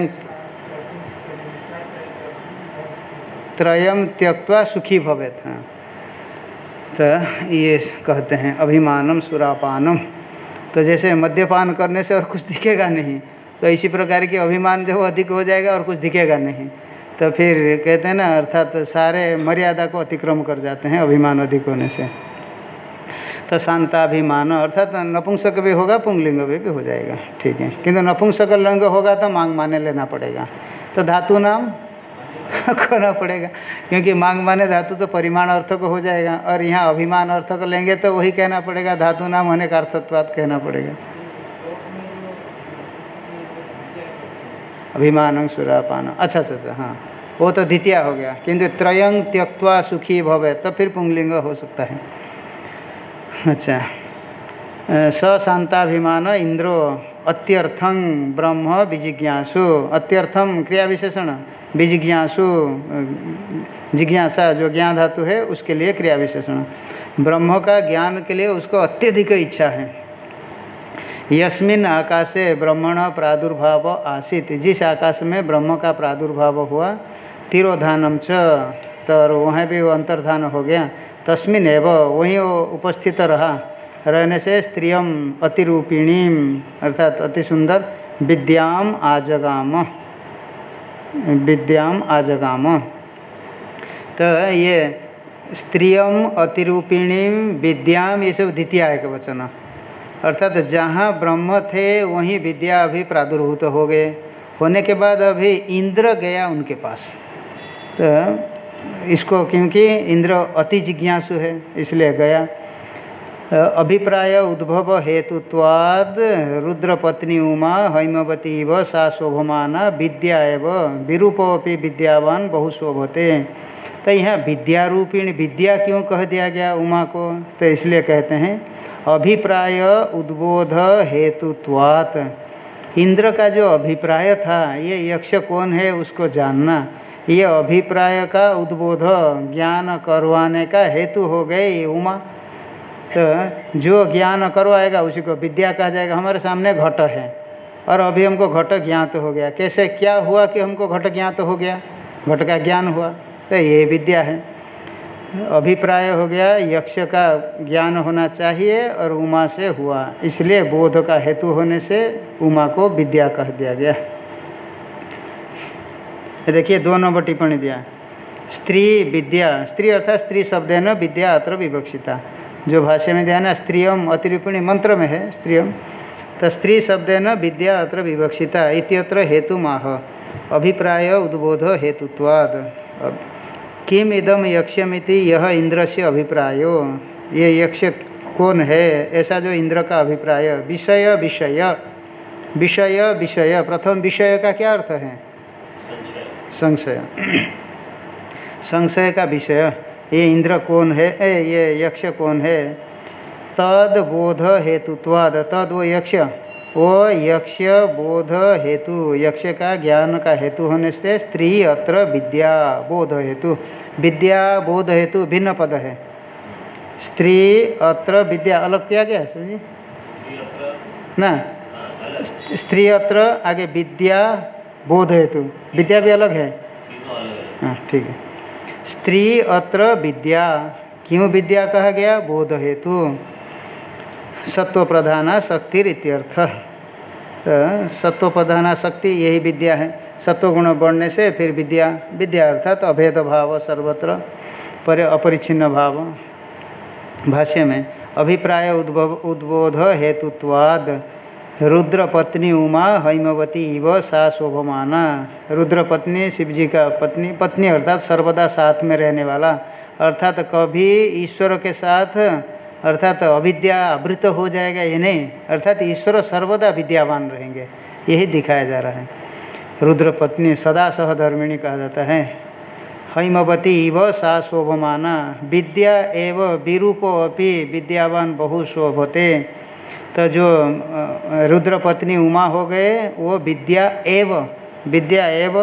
त्रयम त्यक्त्वा सुखी भवेत्। हाँ, तो ये कहते हैं अभिमानम सुरापानम। तो जैसे मद्यपान करने से और कुछ दिखेगा नहीं, तो इसी प्रकार की अभिमान जो अधिक हो जाएगा और कुछ दिखेगा नहीं। तो फिर कहते हैं ना, अर्थात सारे मर्यादा को अतिक्रम कर जाते हैं अभिमान अधिक होने से। तो शांताभिमान अर्थात नपुंसक भी होगा, पुंगलिंग भी हो जाएगा, ठीक है। किंतु नपुंसक लिंग होगा तो मांग माने लेना पड़ेगा, तो धातु नाम करना पड़ेगा, क्योंकि मांग माने धातु तो परिमाण अर्थ को हो जाएगा। और यहाँ अभिमान अर्थ को लेंगे तो वही कहना पड़ेगा, धातु नाम होने का अर्थत्वात् कहना पड़ेगा। अभिमान सुरापान, अच्छा अच्छा अच्छा, हाँ वो तो द्वितीय हो गया। किंतु त्रयं त्यक्त्वा सुखी भवे, तब फिर पुंगलिंग हो सकता है। अच्छा, स शांताभिमान इंद्रो अत्यर्थं ब्रह्म विजिज्ञासु, अत्यर्थम क्रिया विशेषण, विजिज्ञासु जिज्ञासा जो ज्ञान धातु है उसके लिए क्रिया विशेषण, ब्रह्म का ज्ञान के लिए उसको अत्यधिक इच्छा है। यस्मिन् आकाशे ब्रह्मण प्रादुर्भाव आसीत, जिस आकाश में ब्रह्म का प्रादुर्भाव हुआ, तिरोधानम च, तो वहाँ भी वो अंतर्धान हो गया, तस्मिन् एव वहीं वो उपस्थित रहा, रहने से स्त्रियम अतिरूपिणीम अर्थात अति सुंदर विद्याम आजगाम, विद्याम आजगाम। तो ये स्त्रियम अतिरूपिणीम विद्याम ये सब द्वितीय एक वचन, अर्थात जहाँ ब्रह्म थे वहीं विद्या अभी प्रादुर्भूत हो गए, होने के बाद अभी इंद्र गया उनके पास। तो इसको क्योंकि इंद्र अति जिज्ञासु है इसलिए गया। अभिप्राय उद्भव हेतुत्वाद रुद्रपत्नी उमा हैमवती इव सा शोभमाना विद्या एव विरूपोपि विद्यावान बहुशोभते। तो यहाँ विद्यारूपिणी विद्या क्यों कह दिया गया उमा को, तो इसलिए कहते हैं अभिप्राय उद्बोध हेतुत्वात्, इंद्र का जो अभिप्राय था ये यक्ष कौन है उसको जानना, ये अभिप्राय का उद्बोध ज्ञान करवाने का हेतु हो गए ये उमा। तो जो ज्ञान करवाएगा उसी को विद्या कहा जाएगा। हमारे सामने घट है और अभी हमको घट ज्ञात हो गया, कैसे क्या हुआ कि हमको घट ज्ञात हो गया, घट का ज्ञान हुआ, तो ये विद्या है। अभिप्राय हो गया यक्ष का ज्ञान होना चाहिए और उमा से हुआ, इसलिए बोध का हेतु होने से उमा को विद्या कह दिया गया। देखिए 2 नंबर टिप्पणी दिया, स्त्री विद्या, स्त्री अर्थात स्त्री शब्द न विद्या अत्र विवक्षिता, जो भाष्य में दिया ना स्त्रियम अतिरूपिणी मंत्र में है स्त्रियम, तो स्त्री शब्द न विद्या अत्र विवक्षिता इत्यत्र हेतु माह अभिप्राय उद्बोध हेतुत्वाद। किम इदम यक्षमिति यह इंद्र से अभिप्रायो, ये यक्ष कौन है ऐसा जो इंद्र का अभिप्राय, विषय विषय विषय विषय, प्रथम विषय का क्या अर्थ है, संशय, संशय का विषय, ये इंद्र कौन है, ये यक्ष कौन है, तद बोध हेतुत्वाद, तद वो यक्ष, वो यक्ष बोध हेतु, यक्ष का ज्ञान का हेतु होने से स्त्री अत्र विद्या बोध हेतु, विद्या बोध हेतु भिन्न पद है, स्त्री अत्र विद्या अलग किया गया समझिए ना, स्त्री अत्र आगे विद्या बोध हेतु, विद्या भी अलग है, हाँ ठीक है। स्त्री अत्र विद्या, क्यों विद्या कहा गया, बोध हेतु, सत्व प्रधाना शक्तिर इत्यर्थ, सत्व प्रधाना शक्ति यही विद्या है, सत्व गुण बढ़ने से फिर विद्या, विद्या अर्थात अभेद भाव सर्वत्र पर अपरिच्छिन्न भाव। भाष्य में अभिप्राय उद्बोध हेतुत्वाद रुद्रपत्नी उमा हैमवती इव सा शोभमाना, रुद्रपत्नी शिवजी का पत्नी, पत्नी अर्थात सर्वदा साथ में रहने वाला, अर्थात कभी ईश्वर के साथ अर्थात अविद्या आवृत हो जाएगा ये नहीं, अर्थात ईश्वर सर्वदा विद्यावान रहेंगे, यही दिखाया जा रहा है। रुद्रपत्नी सदा सहधर्मिणी कहा जाता है। हैमवती इव सा शोभमाना विद्या एव विरूपो अपि विद्यावान बहु शोभते, तो जो रुद्रपत्नी उमा हो गए वो विद्या एव, विद्या एव,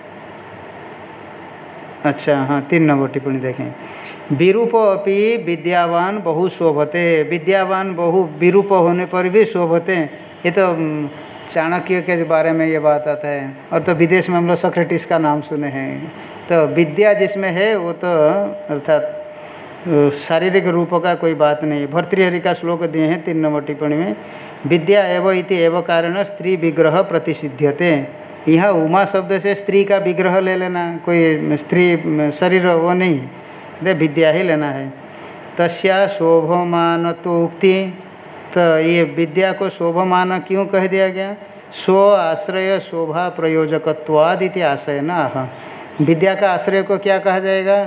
अच्छा हाँ 3 नंबर टिप्पणी देखें, विरूप अपि विद्यावान बहु शोभते, विद्यावान बहु विरूप होने पर भी शोभते, ये तो चाणक्य के बारे में ये बात आता है, और तो विदेश में हम लोग सोक्रेटिस का नाम सुने हैं, तो विद्या जिसमें है वो तो अर्थात शारीरिक रूप का कोई बात नहीं है। भर्तृहरि का श्लोक दिए हैं 3 नंबर टिप्पणी में, विद्या एव इति एव कारण स्त्री विग्रह प्रतिसिध्यते, यहाँ उमा शब्द से स्त्री का विग्रह ले लेना, कोई स्त्री शरीर वो नहीं है, विद्या ही लेना है। तस्या शोभमान तो उक्ति, तो ये विद्या को शोभमान क्यों कह दिया गया, स्व आश्रय शोभा प्रयोजकत्वाद इति आशय न आह, विद्या का आश्रय को क्या कहा जाएगा,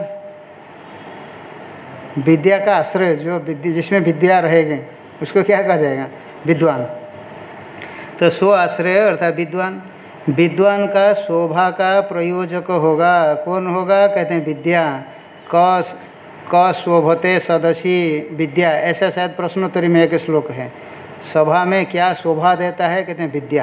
विद्या का आश्रय जो विद्या जिसमें विद्या रहेगी उसको क्या कहा जाएगा, विद्वान, तो स्व आश्रय अर्थात विद्वान, विद्वान का शोभा का प्रयोजक होगा, कौन होगा, कहते हैं विद्या, क शोभते सदसी विद्या, ऐसा शायद प्रश्नोत्तरी में एक श्लोक है, सभा में क्या शोभा देता है, कहते हैं विद्या।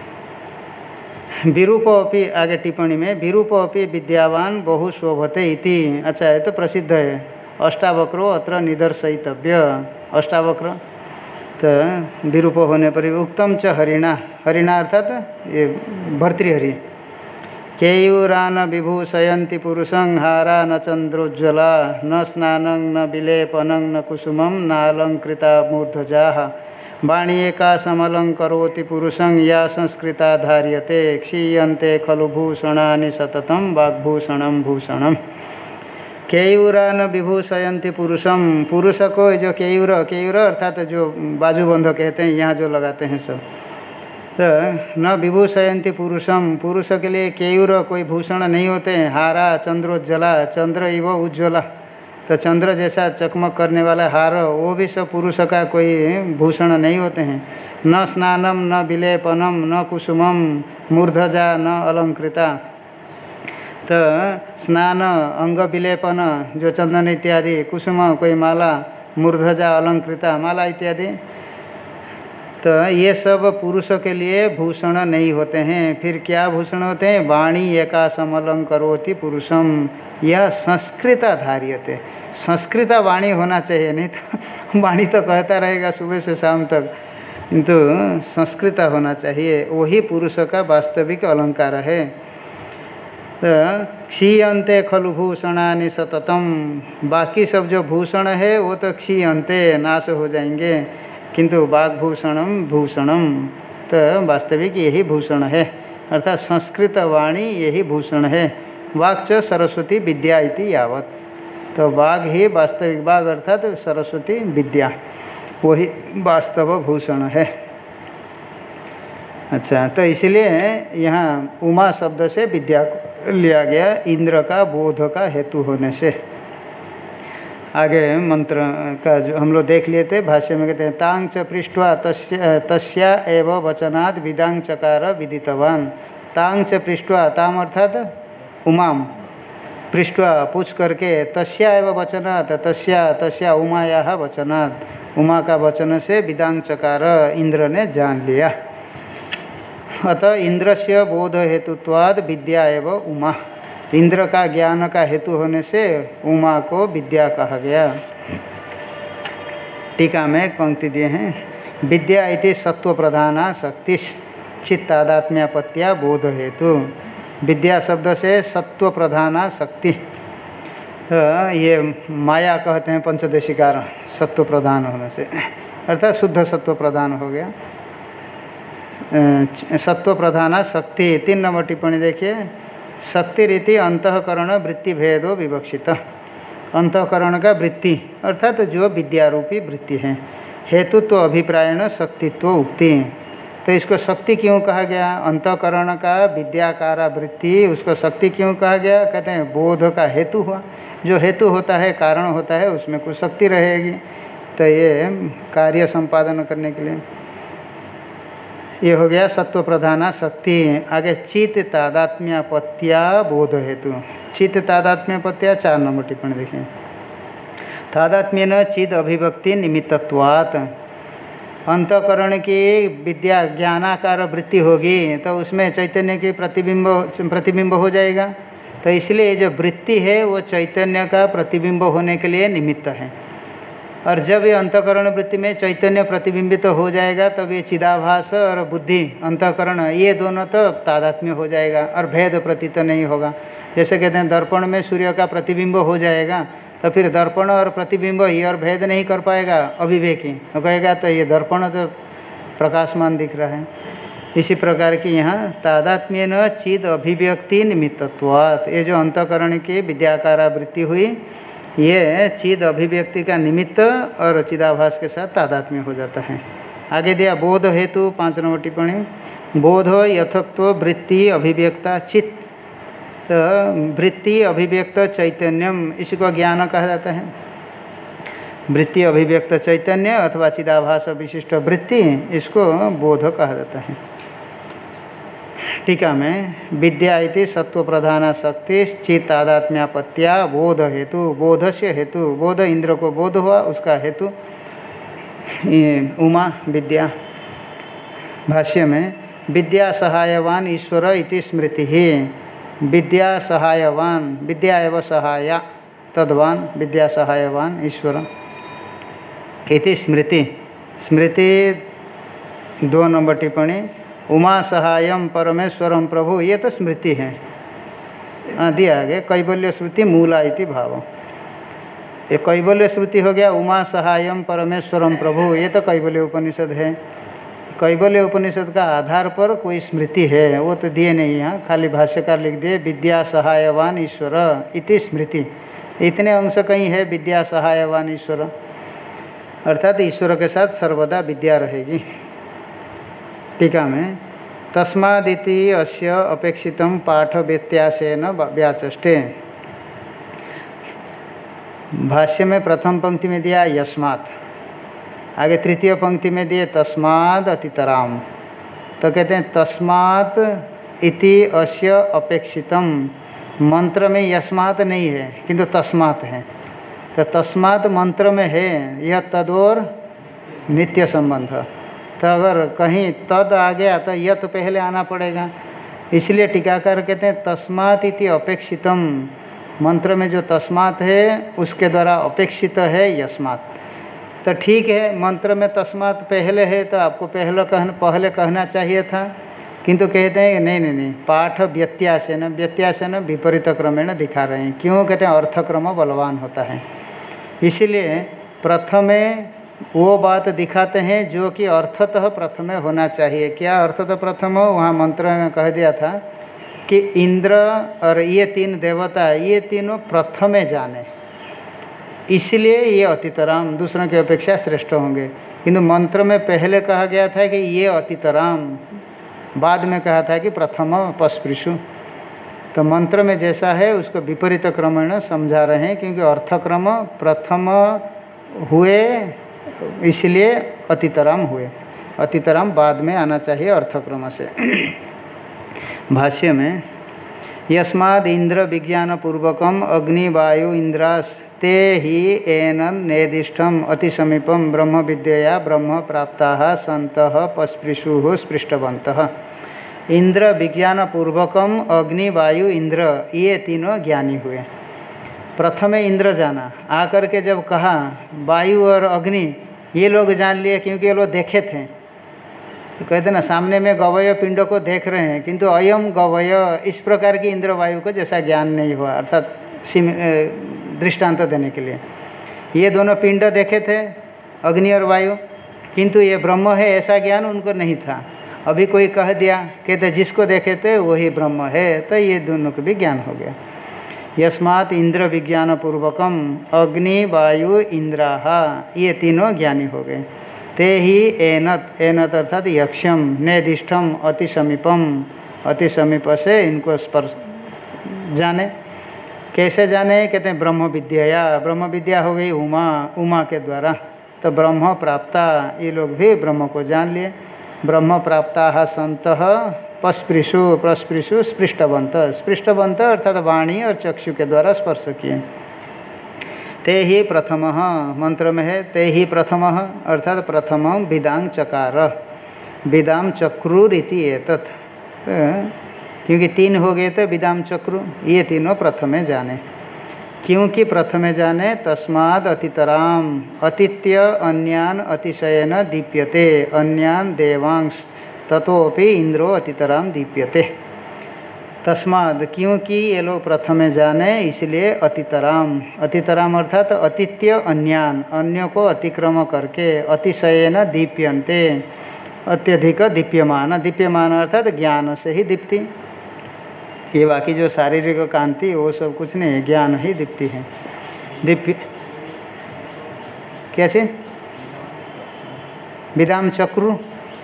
विरूपोपि, आगे टिप्पणी में विरूपोपि विद्यावान बहु शोभते इति। अच्छा, ये तो प्रसिद्ध है। अष्टावक्रो अत्र निदर्शयितव्य। अष्टावक्र तो विरूप होने पर उक्तम च हरिणा, हरिणा अर्थात ये भर्तृहरि। केयूरान विभूषयन्ति पुरुषं हारा न चंद्रोज्ज्वला न स्नानं न विलेपनं न कुसुमं नालंकृता मूर्धजाः वाण्येका समलंकरोति पुरुषं या संस्कृता धार्यते क्षीयन्ते खलु भूषणानि सततं वाग्भूषणं भूषणम्। केयूरान विभूषयन्ति पुरुषम, पुरुष को जो केयूर, केयूर अर्थात जो बाजूबंध कहते हैं, यहाँ जो लगाते हैं सब, तो न विभूषयन्ति पुरुषम, पुरुष के लिए केयूर कोई भूषण नहीं होते हैं। हारा चंद्रोज्ज्वला, चंद्र इव उज्ज्वला, तो चंद्र जैसा चकमक करने वाला हार, वो भी सब पुरुष का कोई भूषण नहीं होते हैं। न स्नानम न विलेपनम न कुसुमम मूर्धजा न अलंकृता, तो स्नान अंग विलेपन जो चंदन इत्यादि, कुसुम कोई माला, मूर्धजा अलंकृता माला इत्यादि, तो ये सब पुरुषों के लिए भूषण नहीं होते हैं। फिर क्या भूषण होते हैं? वाणी एका समलंकरोति पुरुषम, यह संस्कृता धार्यते, संस्कृता वाणी होना चाहिए, नहीं तो वाणी तो कहता रहेगा सुबह से शाम तक, किंतु संस्कृता होना चाहिए, वही पुरुष का वास्तविक अलंकार है। क्षीयन्ते खलु भूषणानि सततम, बाकी सब जो भूषण है वो तो क्षीयन्ते, नाश हो जाएंगे, किंतु वाग्भूषणम भूषणम, तो वास्तविक यही भूषण है, अर्थात संस्कृत वाणी यही भूषण है। वाक् च सरस्वती विद्या इति यावत्, तो वाग ही वास्तविक, वाग अर्थात सरस्वती विद्या, वही वास्तव भूषण है। अच्छा, तो इसलिए यहाँ उमा शब्द से विद्या लिया गया, इंद्र का बोध का हेतु होने से। आगे मंत्र का जो हम लोग देख लिए थे, भाष्य में कहते हैं तांग च पृष्ठवा तस्या एव वचनात् विदांग चकार विदितवान। तांग च पृष्ठवा, ताम अर्थात उमाम, पृष्ठवा पूछ करके, तस्या एव वचनात्, तस्या उमायाः वचनात्, उमा का वचन से विदांग चकार, इंद्र ने जान लिया। अतः इंद्र से बोध हेतुत्वाद विद्या एवं उमा, इंद्र का ज्ञान का हेतु होने से उमा को विद्या कहा गया। टीका में एक पंक्ति दिए हैं, विद्या इति सत्व प्रधाना शक्ति चित्तादात्म्यापत्या बोध हेतु। विद्या शब्द से सत्व प्रधाना शक्ति, ये माया कहते हैं पंचदेशिकार, सत्व प्रधान होने से, अर्थात शुद्ध सत्व प्रधान हो गया। सत्व प्रधाना शक्ति, 3 नंबर टिप्पणी देखिए, शक्ति रीति अंतकरण वृत्ति भेदो विवक्षित। अंतकरण का वृत्ति अर्थात जो विद्यारूपी वृत्ति है, हेतुत्व अभिप्रायण शक्तित्व उक्ति, तो इसको शक्ति क्यों कहा गया? अंतकरण का विद्याकारा वृत्ति, उसको शक्ति क्यों कहा गया? कहते हैं बोध का हेतु हुआ, जो हेतु होता है, कारण होता है, उसमें कुछ शक्ति रहेगी, तो ये कार्य संपादन करने के लिए ये हो गया सत्व प्रधाना शक्ति। आगे चित्त तादात्म्यापत्या बोध हेतु, चित्त तादात्म्यापत्या 4 नंबर टिप्पणी देखें, तादात्म्येन चिद अभिव्यक्ति निमित्तत्वात्, अंतकरण की विद्या ज्ञानाकार वृत्ति होगी तो उसमें चैतन्य की प्रतिबिंब हो जाएगा, तो इसलिए जो वृत्ति है वो चैतन्य का प्रतिबिंब होने के लिए निमित्त है। और जब ये अंतकरण वृत्ति में चैतन्य प्रतिबिंबित तो हो जाएगा, तब ये चिदाभास और बुद्धि अंतकरण ये दोनों तो तादात्म्य हो जाएगा और भेद प्रतीत नहीं होगा। जैसे कहते हैं दर्पण में सूर्य का प्रतिबिंब हो जाएगा, तो फिर दर्पण और प्रतिबिंब ये और भेद नहीं कर पाएगा अविवेकी, तो कहेगा तो ये दर्पण तो प्रकाशमान दिख रहा है। इसी प्रकार की यहाँ तादात्म्येन चिद अभिव्यक्ति निमित्तत्वात्, ये जो अंतकरण की विद्याकारा वृत्ति हुई, ये चिद अभिव्यक्ति का निमित्त और चिदाभास के साथ तादात्म्य हो जाता है। आगे दिया बोध हेतु 5 नंबर टिप्पणी, बोध यथोक्तो वृत्ति अभिव्यक्ता चित्त, तो वृत्ति अभिव्यक्त चैतन्यम, इसी को ज्ञान कहा जाता है। वृत्ति अभिव्यक्त चैतन्य अथवा चिदाभास विशिष्ट वृत्ति, इसको बोध कहा जाता है। टीका में विद्या इति सत्व प्रधाना शक्ति चित्त तादात्म्यापत्या बोध हेतु, बोध से हेतु, बोध इंद्र को बोध हुआ उसका हेतु, उमा विद्या। भाष्य में विद्या सहायवान ईश्वर इति स्मृति ही, विद्या सहायवान, विद्या एवं सहाया तद्वान, विद्या सहायवान ईश्वर इति स्मृति। स्मृति 2 नंबर टिप्पणी, उमा सहायम परमेश्वरम प्रभु, ये तो स्मृति है। दिया आगे कैवल्य श्रुति मूला इति भाव। ये कैवल्य श्रुति हो गया, उमा सहायम परमेश्वरम प्रभु, ये तो कैवल्य उपनिषद है। कैवल्य उपनिषद का आधार पर कोई स्मृति है वो तो दिए नहीं है, खाली भाष्यकार लिख दिए विद्या सहायवान ईश्वर इति स्मृति। इतने अंश कहीं है विद्या सहायवान ईश्वर, अर्थात ईश्वर के साथ सर्वदा विद्या रहेगी। टीका में तस्मादिति अस्य अपेक्षितम पाठ व्यत्यासेन व्याचष्टे। भाष्य में प्रथम पंक्ति में दिया यस्मात्, आगे तृतीय पंक्ति में दिए तस्माद् अतितराम। तो कहते हैं तस्मात् इति अस्य अपेक्षितम, मंत्र में यस्मात् नहीं है किंतु तस्मात् है। तो तस्मात् मंत्र में है, यह तदोर नित्य संबंध। तो अगर कहीं तद आ गया तो यह तो पहले आना पड़ेगा, इसलिए टीकाकार कहते हैं तस्मात् इति अपेक्षितम, मंत्र में जो तस्मात् है उसके द्वारा अपेक्षित है यस्मात्। तो ठीक है, मंत्र में तस्मात् पहले है तो आपको पहले कहना चाहिए था, किंतु कहते हैं नहीं नहीं नहीं, पाठ व्यत्यासेन, व्यत्यासेन विपरीत क्रमेण दिखा रहे हैं। क्यों कहते हैं अर्थक्रम बलवान होता है, इसलिए प्रथमे वो बात दिखाते हैं जो कि अर्थतः प्रथमे होना चाहिए। क्या अर्थतः प्रथम हो, वहाँ मंत्र में कह दिया था कि इंद्र और ये 3 देवता, ये तीनों प्रथमे जाने, इसलिए ये अतितराम दूसरों की अपेक्षा श्रेष्ठ होंगे। किंतु मंत्र में पहले कहा गया था कि ये अतितराम, बाद में कहा था कि प्रथम पस्पृशु। तो मंत्र में जैसा है उसको विपरीत क्रमेण समझा रहे हैं, क्योंकि अर्थक्रम प्रथम हुए इसलिए अतितराम हुए, अतितराम बाद में आना चाहिए अर्थक्रम से। भाष्य में यस्माद् इंद्र विज्ञान पूर्वकम अग्नि वायु इंद्रास्ते ही एनन नेदिष्टम अति समीपम ब्रह्म विद्यया ब्रह्म प्राप्ताः सन्तः पस्पृशुः स्पृष्टवन्तः। इंद्र विज्ञान पूर्वकम अग्नि वायु इंद्र, ये तीनों ज्ञानी हुए। प्रथमे इंद्र जाना, आकर के जब कहा वायु और अग्नि, ये लोग जान लिए क्योंकि ये लोग देखे थे। तो कहते ना सामने में गवय पिंड को देख रहे हैं, किंतु अयम गवय, इस प्रकार की इंद्र वायु को जैसा ज्ञान नहीं हुआ, अर्थात दृष्टांत देने के लिए। ये दोनों पिंड देखे थे अग्नि और वायु, किंतु ये ब्रह्म है ऐसा ज्ञान उनको नहीं था। अभी कोई कह दिया, कहते जिसको देखे थे वही ब्रह्म है, तो ये दोनों को भी ज्ञान हो गया। यस्मात् इंद्र विज्ञान पूर्वकम अग्नि वायु इंद्राः, ये तीनों ज्ञानी हो गए। ते ही एनत, एनत अर्थात यक्षम, नेदिष्टम अति समीपम, अति समीप से इनको स्पर्श जाने। कैसे जाने, कहते हैं ब्रह्म विद्या, ब्रह्म विद्या हो गई उमा, उमा के द्वारा। तो ब्रह्म प्राप्ता, ये लोग भी ब्रह्म को जान लिए। ब्रह्म प्राप्ताः सन्तः पस्पृशु, प्रस्पृशु स्पृष्टवंत, स्पृष्टवंत अर्थात वाणी और चक्षु के द्वारा स्पर्श किए। ते ही प्रथम, मंत्र में है ते ही प्रथम, अर्थात प्रथम विदांग चकार, विदाम चक्रुरिति एतत्, क्योंकि 3 हो गए थे विदाम चक्रु, ये तीनों प्रथमे जाने। क्योंकि प्रथमे जाने तस्माद् अतितराम, अतिथ्य अन्यान अतिशयन दीप्यते, अन्यान देवांश ततोपि इंद्रो अतितराम दीप्यते। तस्माद्, क्योंकि ये लोग प्रथमे जाने इसलिए अतितराम, अतितराम अर्थात अतिथ्य अन्यान, अन्यों को अतिक्रम करके, अतिशयन दीप्यन्ते, अत्यधिक दीप्यमान, दीप्यमान अर्थात ज्ञान से ही दीप्ति। ये बाकी जो शारीरिक कांति वो सब कुछ नहीं, ज्ञान ही दीप्ति है। दीप्य कैसे, विदाम चक्रु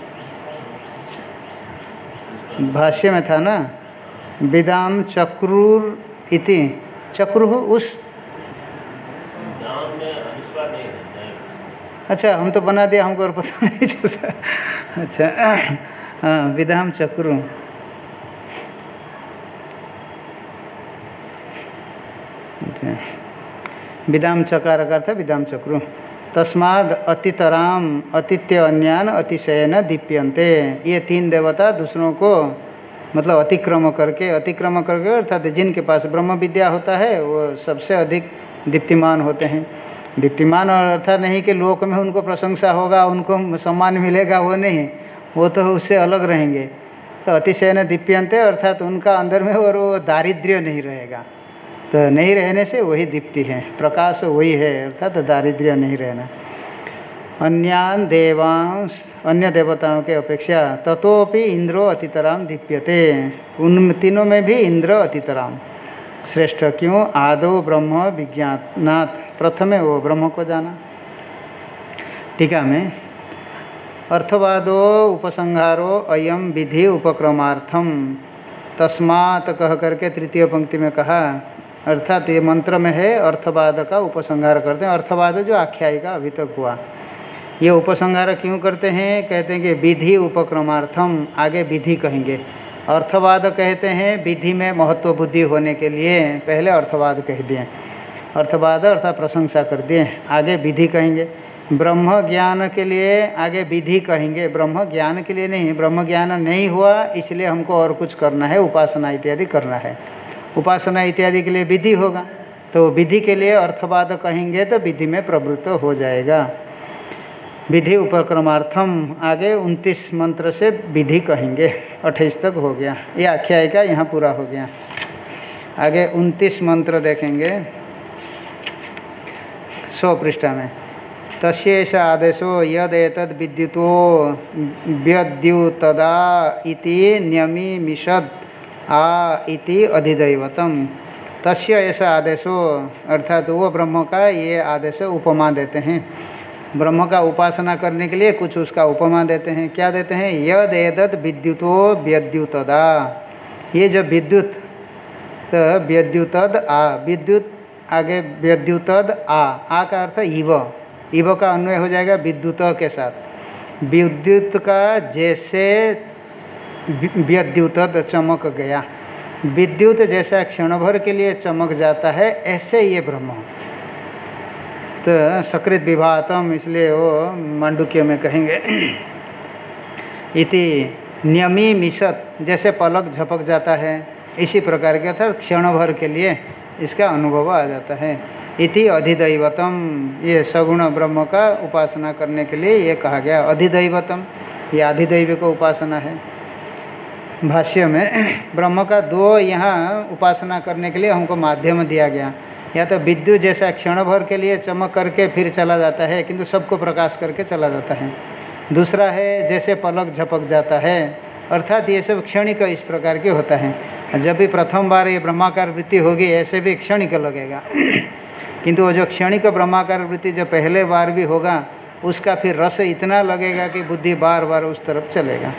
भाष्य में था ना, विदाम चक्रुर इति, चक्रु उस, अच्छा हम तो बना दिया, हमको और पता नहीं चलता। अच्छा हाँ, विदाम चक्रु, विदाम चकार का अर्थ विदाम चक्रु। तस्माद अतितराम अतिथ्य अन्यान अतिशयन दीप्यन्ते। ये तीन देवता दूसरों को मतलब अतिक्रम करके अर्थात जिनके पास ब्रह्म विद्या होता है वो सबसे अधिक दीप्तिमान होते हैं। दीप्तिमान और अर्थात नहीं कि लोक में उनको प्रशंसा होगा, उनको सम्मान मिलेगा, वो नहीं, वो तो उससे अलग रहेंगे। तो अतिशयन दीप्यन्ते अर्थात उनका अंदर में और वो दारिद्र्य नहीं रहेगा। तो नहीं रहने से वही दीप्ति है, प्रकाश वही है, अर्थात दारिद्र्य नहीं रहना। अन्यान देवांश अन्य देवताओं के अपेक्षा ततोपि इंद्रो अतितराम दीप्यते। उन तीनों में भी इंद्र अतितराम श्रेष्ठ। क्यों? आदो ब्रह्म विज्ञानात्, प्रथमे वो ब्रह्म को जाना। टीका में अर्थवादो उपसंहारो अयम विधि उपक्रमार्थम तस्मात् कह करके तृतीय पंक्ति में कहा, अर्थात ये मंत्र में है अर्थवाद का उपसंहार करते हैं। अर्थवाद जो आख्यायिका अभी तक हुआ, ये उपसंहार क्यों करते हैं? कहते हैं कि विधि उपक्रमार्थम, आगे विधि कहेंगे। अर्थवाद कहते हैं विधि में महत्व बुद्धि होने के लिए, पहले अर्थवाद कह दिए, अर्थवाद अर्थात प्रशंसा कर दिए, आगे विधि कहेंगे। ब्रह्म ज्ञान के लिए आगे विधि कहेंगे, ब्रह्म ज्ञान के लिए नहीं। ब्रह्म ज्ञान नहीं हुआ इसलिए हमको और कुछ करना है, उपासना इत्यादि करना है। उपासना इत्यादि के लिए विधि होगा, तो विधि के लिए अर्थवाद कहेंगे तो विधि में प्रवृत्त हो जाएगा। विधि उपक्रमार्थम आगे 29 मंत्र से विधि कहेंगे। 28 तक हो गया, ये आख्यायिका यहाँ पूरा हो गया। आगे 29 मंत्र देखेंगे 100 पृष्ठा में। तस्यैष आदेशो यदेतद् विद्युतो व्यद्युतदा इति न्यमिमिषद् आ इति अधिदैवतम। तस्य ऐसा आदेशो अर्थात वो ब्रह्म का ये आदेश उपमा देते हैं। ब्रह्म का उपासना करने के लिए कुछ उसका उपमा देते हैं। क्या देते हैं? यद एतद् विद्युतो व्यद्युतदा, ये जो विद्युत, तो व्यद्युतद आ, विद्युत आगे व्यद्युतद आ का अर्थ इव, इव का अन्वय हो जाएगा विद्युत के साथ। विद्युत का जैसे व्यद्युतद चमक गया, विद्युत जैसा क्षण भर के लिए चमक जाता है, ऐसे ये ब्रह्म। तो सकृत विभातम, इसलिए वो मांडुक्य में कहेंगे इति न्यमिमिषत्, जैसे पलक झपक जाता है इसी प्रकार के, अर्थात क्षण भर के लिए इसका अनुभव आ जाता है। इति अधिदैवतम, ये सगुण ब्रह्म का उपासना करने के लिए ये कहा गया। अधिदैवतम, ये अधिदैविक उपासना है। भाष्य में ब्रह्म का दो यहाँ उपासना करने के लिए हमको माध्यम दिया गया। या तो विद्युत जैसा क्षण भर के लिए चमक करके फिर चला जाता है, किंतु सबको प्रकाश करके चला जाता है। दूसरा है जैसे पलक झपक जाता है, अर्थात ये सब क्षणिक इस प्रकार के होता है। जब भी प्रथम बार ये ब्रह्माकार वृत्ति होगी ऐसे भी क्षणिक लगेगा किंतु वो जो क्षणिक ब्रह्माकार वृत्ति जो पहले बार भी होगा उसका फिर रस इतना लगेगा कि बुद्धि बार बार उस तरफ चलेगा।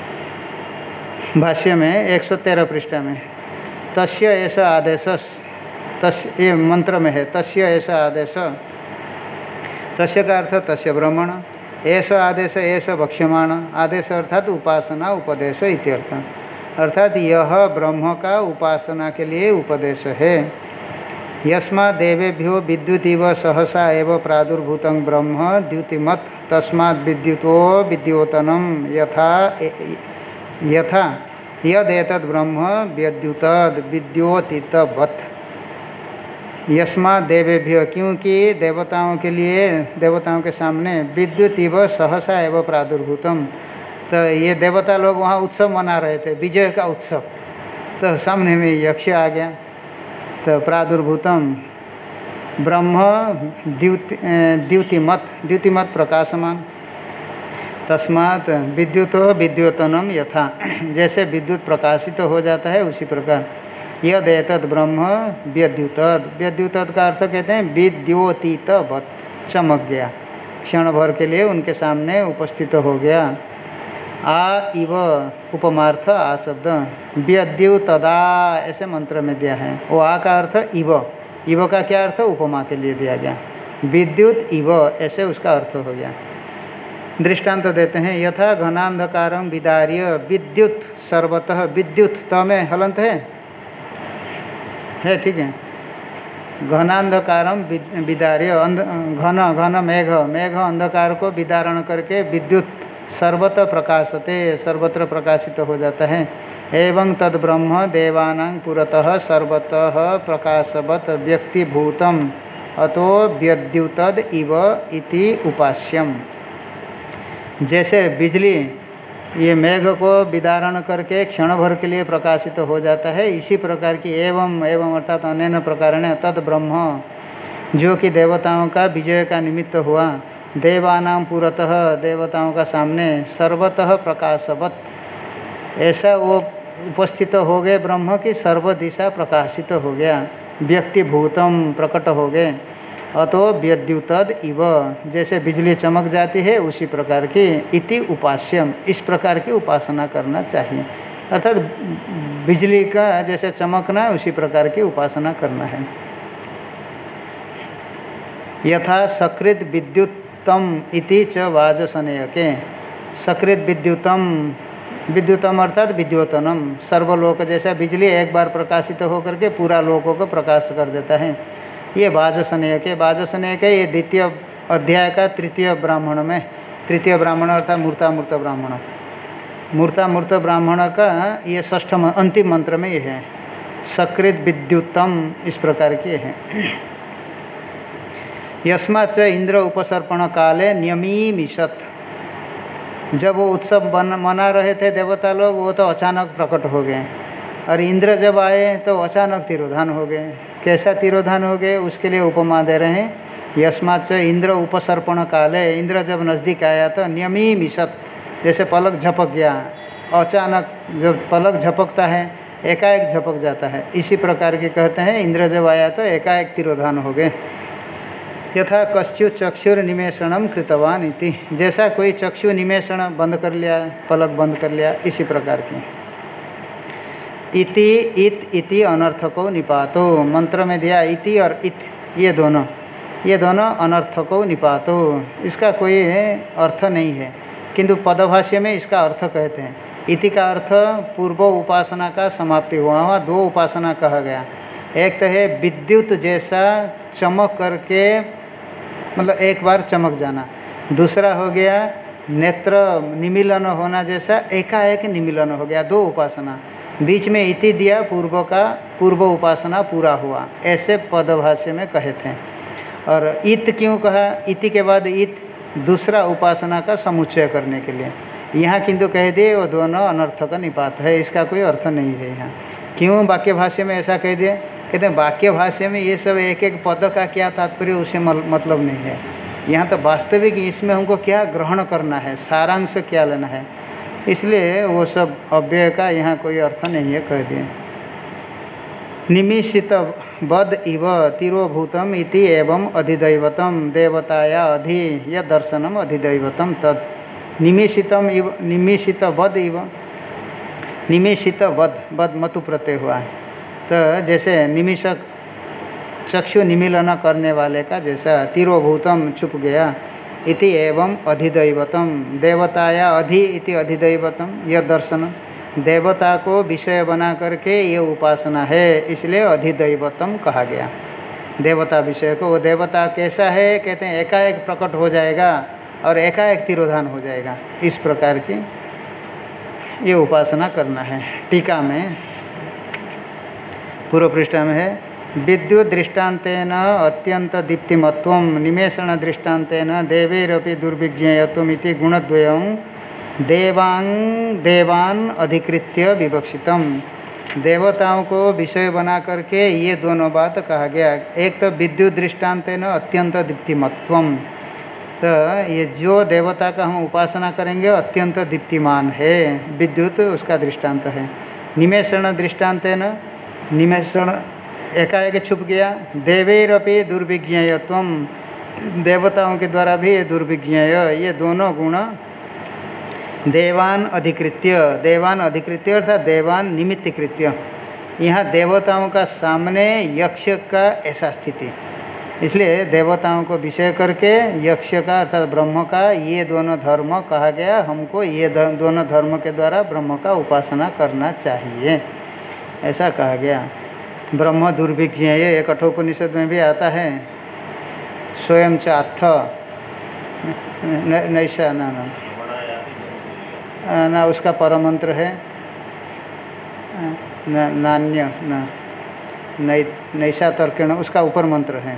भाष्य में 113 पृष्ठ में तस्य ऐसा आदेश, तस्य ये मंत्र में है, तस्य ऐसा आदेश, तस्य का अर्थ तस्य ब्रह्मण, ऐसा आदेश ऐसा वक्ष्यमाण, आदेश अर्थात उपासना उपदेश इत्यर्थ, अर्थात यह ब्रह्म का उपासना के लिए उपदेश है। यस्मात् देवेभ्यो विद्युतिव सहसा एव प्रादुर्भूतं ब्रह्म द्युतिमत् तस्मात् विद्युतो विद्योतनं यथा यदेतद् ब्रह्म व्यद्युतद् विद्योतितवत्। यस्मात् देवेभ्यो, क्योंकि देवताओं के लिए, देवताओं के सामने विद्युतिव सहसा एव प्रादुर्भूतम, तो ये देवता लोग वहाँ उत्सव मना रहे थे, विजय का उत्सव, तो सामने में यक्ष आ गया। तो प्रादुर्भूतम ब्रह्म द्युतिमत प्रकाशमान, तस्मात् विद्युतो विद्योतनम यथा, जैसे विद्युत प्रकाशित हो जाता है उसी प्रकार यद एतद् ब्रह्म व्यद्युतद, व्यद्युतद का अर्थ कहते हैं विद्योतितवत्, चमक गया, क्षण भर के लिए उनके सामने उपस्थित हो गया। आ इव उपमार्थ आ शब्द, व्यद्युतदा ऐसे मंत्र में दिया है। वो आ का अर्थ इव, इव का क्या अर्थ? उपमा के लिए दिया गया। विद्युत इव ऐसे उसका अर्थ हो गया। दृष्टांत देते हैं, यथा घनांधकारं विदार्य विद्युत सर्वतः, विद्युत त में हलंत है ठीक है, घनांधकारम विदार्य घन घन मेघ मेघ अंधकार को विदारण करके विद्युत सर्वत्र प्रकाशते सर्वत्र प्रकाशित हो जाता है। एवं तद ब्रह्म देवानां पुरतः सर्वतः प्रकाशवत व्यक्तिभूतम अतो व्यद्युतद इव इति उपास्यम। जैसे बिजली ये मेघ को विदारण करके क्षण भर के लिए प्रकाशित हो जाता है, इसी प्रकार की एवं एवं अर्थात अनेन प्रकारेण तद ब्रह्म जो कि देवताओं का विजय का निमित्त हुआ, देवानां पुरतः देवताओं का सामने सर्वतः प्रकाशवत ऐसा वो उपस्थित हो गए ब्रह्म की सर्व दिशा प्रकाशित हो गया, व्यक्तिभूतम प्रकट हो गए। अतो व्यद्युतद इव जैसे बिजली चमक जाती है उसी प्रकार की इति उपास्यम इस प्रकार की उपासना करना चाहिए। अर्थात बिजली का जैसे चमकना उसी प्रकार की उपासना करना है। यथा सकृत विद्युतम इति च वाजसनेयके सकृत विद्युतम विद्युतम अर्थात विद्योतनम सर्वलोक जैसा बिजली एक बार प्रकाशित होकर के पूरा लोकों को प्रकाश कर देता है। ये वाजसनेयक ये द्वितीय अध्याय का तृतीय ब्राह्मण में तृतीय ब्राह्मण अर्थात मूर्तामूर्त ब्राह्मण मूर्तामूर्त ब्राह्मण का ये षष्ठ अंतिम मंत्र में ये है सकृत विद्युतम इस प्रकार के है। यस्माच्च इंद्र उपसर्पण काले नियमीमिषत जब वो उत्सव मना रहे थे देवता लोग वो तो अचानक प्रकट हो गए और इंद्र जब आए तो अचानक तिरोधान हो गए। कैसा तिरोधान हो गए उसके लिए उपमा दे रहे हैं। यस्माच्च इंद्र उपसर्पण काले इंद्र जब नज़दीक आया तो नियमीमिषत जैसे पलक झपक गया, अचानक जब पलक झपकता है एकाएक झपक जाता है, इसी प्रकार के कहते हैं इंद्र जब आया तो एकाएक तिरोधान हो गए। यथा कश्चु चक्षुर निमेषणम कृतवान इति जैसा कोई चक्षु निमेषण बंद कर लिया पलक बंद कर लिया इसी प्रकार की। इति इत इति अनर्थको निपातो मंत्र में दिया इति और इत ये दोनों अनर्थको निपातो इसका कोई अर्थ नहीं है, किंतु पदभाष्य में इसका अर्थ कहते हैं। इति का अर्थ पूर्व उपासना का समाप्ति हुआ हुआ दो उपासना कहा गया। एक तो है विद्युत जैसा चमक करके मतलब एक बार चमक जाना, दूसरा हो गया नेत्र निमीलन होना जैसा एकाएक निमीलन हो गया, दो उपासना बीच में इति दिया पूर्व का पूर्व उपासना पूरा हुआ ऐसे पदभाष्य में कहे थे। और इत क्यों कहा इति के बाद इत दूसरा उपासना का समुच्चय करने के लिए, यहाँ किंतु कह दिए वो दोनों अनर्थ का निपात है, इसका कोई अर्थ नहीं है। यहाँ क्यों वाक्य भाष्य में ऐसा कह दिए, कहते हैं वाक्य भाष्य में ये सब एक एक पद का क्या तात्पर्य उसे मतलब नहीं है। यहाँ तो वास्तविक इसमें हमको क्या ग्रहण करना है, सारांश क्या लेना है, इसलिए वो सब अव्यय का यहाँ कोई अर्थ नहीं है कह दिए। निमिषित बद इव तिरोभूतम इति एवं अधिदैवतम देवताया अधि यद दर्शनम अधिदैवतम तद निमिषितम इव निमिषित बद इव निमिषित बद मतु प्रत्यय हुआ है तो जैसे निमिषक चक्षु निमीलन करने वाले का जैसा तिरोभूतम छुप गया इति एवं अधिदैवतम देवताया अधि इति अधिदैवतम यह दर्शन देवता को विषय बना करके ये उपासना है, इसलिए अधिदैवतम कहा गया देवता विषय को। वो देवता कैसा है कहते हैं एकाएक प्रकट हो जाएगा और एकाएक तिरोधान हो जाएगा, इस प्रकार की ये उपासना करना है। टीका में पूर्व पृष्ठ में है विद्युत दृष्टान्तेन अत्यंत दीप्तिमत्वं निमेषण दृष्टान्तेन देवैरपि दुर्विज्ञेयत्वमिति गुणद्वयं देवान अधिकृत्य विवक्षितम। देवताओं को विषय बना करके ये दोनों बात कहा गया। एक तो विद्युत दृष्टान्तेन अत्यंत दीप्तिमत्वम, तो ये जो देवता का हम उपासना करेंगे अत्यंत दीप्तिमान है, विद्युत उसका दृष्टांत है। निमेषण दृष्टान्तेन निमेषण एकाएक छुप गया, देवैरपि दुर्विज्ञेयत्वम देवताओं के द्वारा भी ये दुर्विज्ञेय, ये दोनों गुण देवान अधिकृत्य अर्थात देवान निमित्तीकृत्य। यहाँ देवताओं का सामने यक्ष का ऐसा स्थिति, इसलिए देवताओं को विषय करके यक्ष का अर्थात ब्रह्म का ये दोनों धर्म कहा गया। हमको ये दोनों धर्म के द्वारा ब्रह्म का उपासना करना चाहिए, ऐसा कहा गया। ब्रह्म दुर्भिज्ञेय, ये कठोपनिषद में भी आता है। स्वयं च अथ नैसा ना उसका परमंत्र है नान्य न नैसा तर्केण, उसका ऊपर मंत्र है।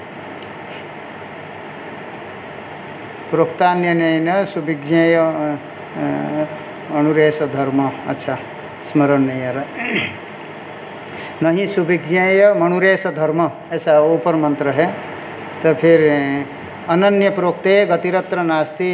प्रोक्तान्यनेन सुविज्ञेय अनुरेश धर्म, अच्छा स्मरण नहीं आ रहा। नहीं सुविज्ञेय मनुरेश धर्म, ऐसा ऊपर मंत्र है। तो फिर अनन्य प्रोक्ते गतिरत्र नास्ति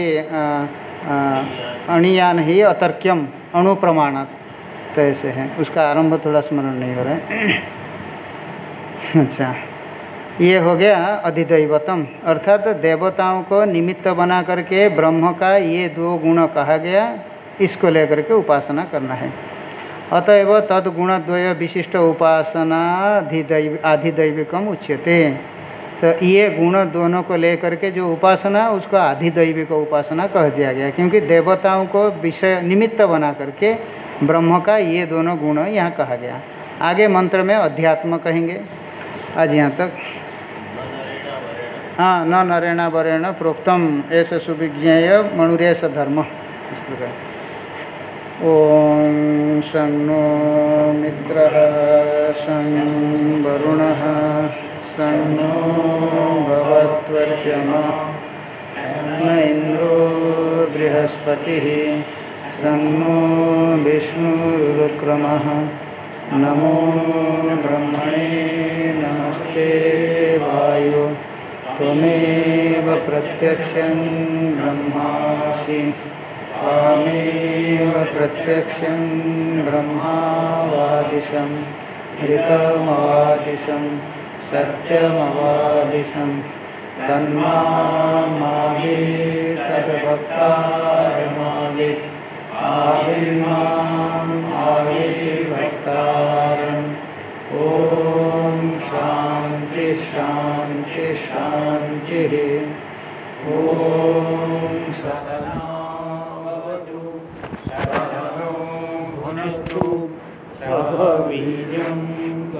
अणियान ही अतर्क्यम अणुप्रमाणात, तो ऐसे है। उसका आरंभ थोड़ा स्मरण नहीं हो रहा है। अच्छा, ये हो गया अधिदैवतम, अर्थात देवताओं को निमित्त बना करके ब्रह्म का ये दो गुण कहा गया, इसको लेकर के उपासना करना है। अतएव तद्गुणद्वय विशिष्ट उपासना आधिदैविकम उच्यते। तो ये गुण दोनों को लेकर के जो उपासना, उसको आधिदैविक उपासना कह दिया गया, क्योंकि देवताओं को विषय निमित्त बना करके ब्रह्म का ये दोनों गुण यहाँ कहा गया। आगे मंत्र में अध्यात्म कहेंगे। आज यहाँ तक। हाँ, न नरेण वरेण प्रोक्तम ऐसे सुविज्ञेय मनुरेश धर्म, इस प्रकार। ओम सं नो मित्रः सं वरुणः सं नो भवत्वर्यमा न इंद्रो बृहस्पतिः सं नो विष्णुरुक्रमः नमो ब्रह्मणे नमस्ते वायो त्वमेव प्रत्यक्षं ब्रह्मासि त्वामेव प्रत्यक्षं ब्रह्मावादिशं ऋतमवादिशं सत्यमवादिशं तन्मामावेत् तद्भक्तारमावेत् आविन्माम् आवेति भक्तारम्। ओम शांति शांति शांति। ओम सहना भवतु सहनौ भुनक्तु सह वीर्यं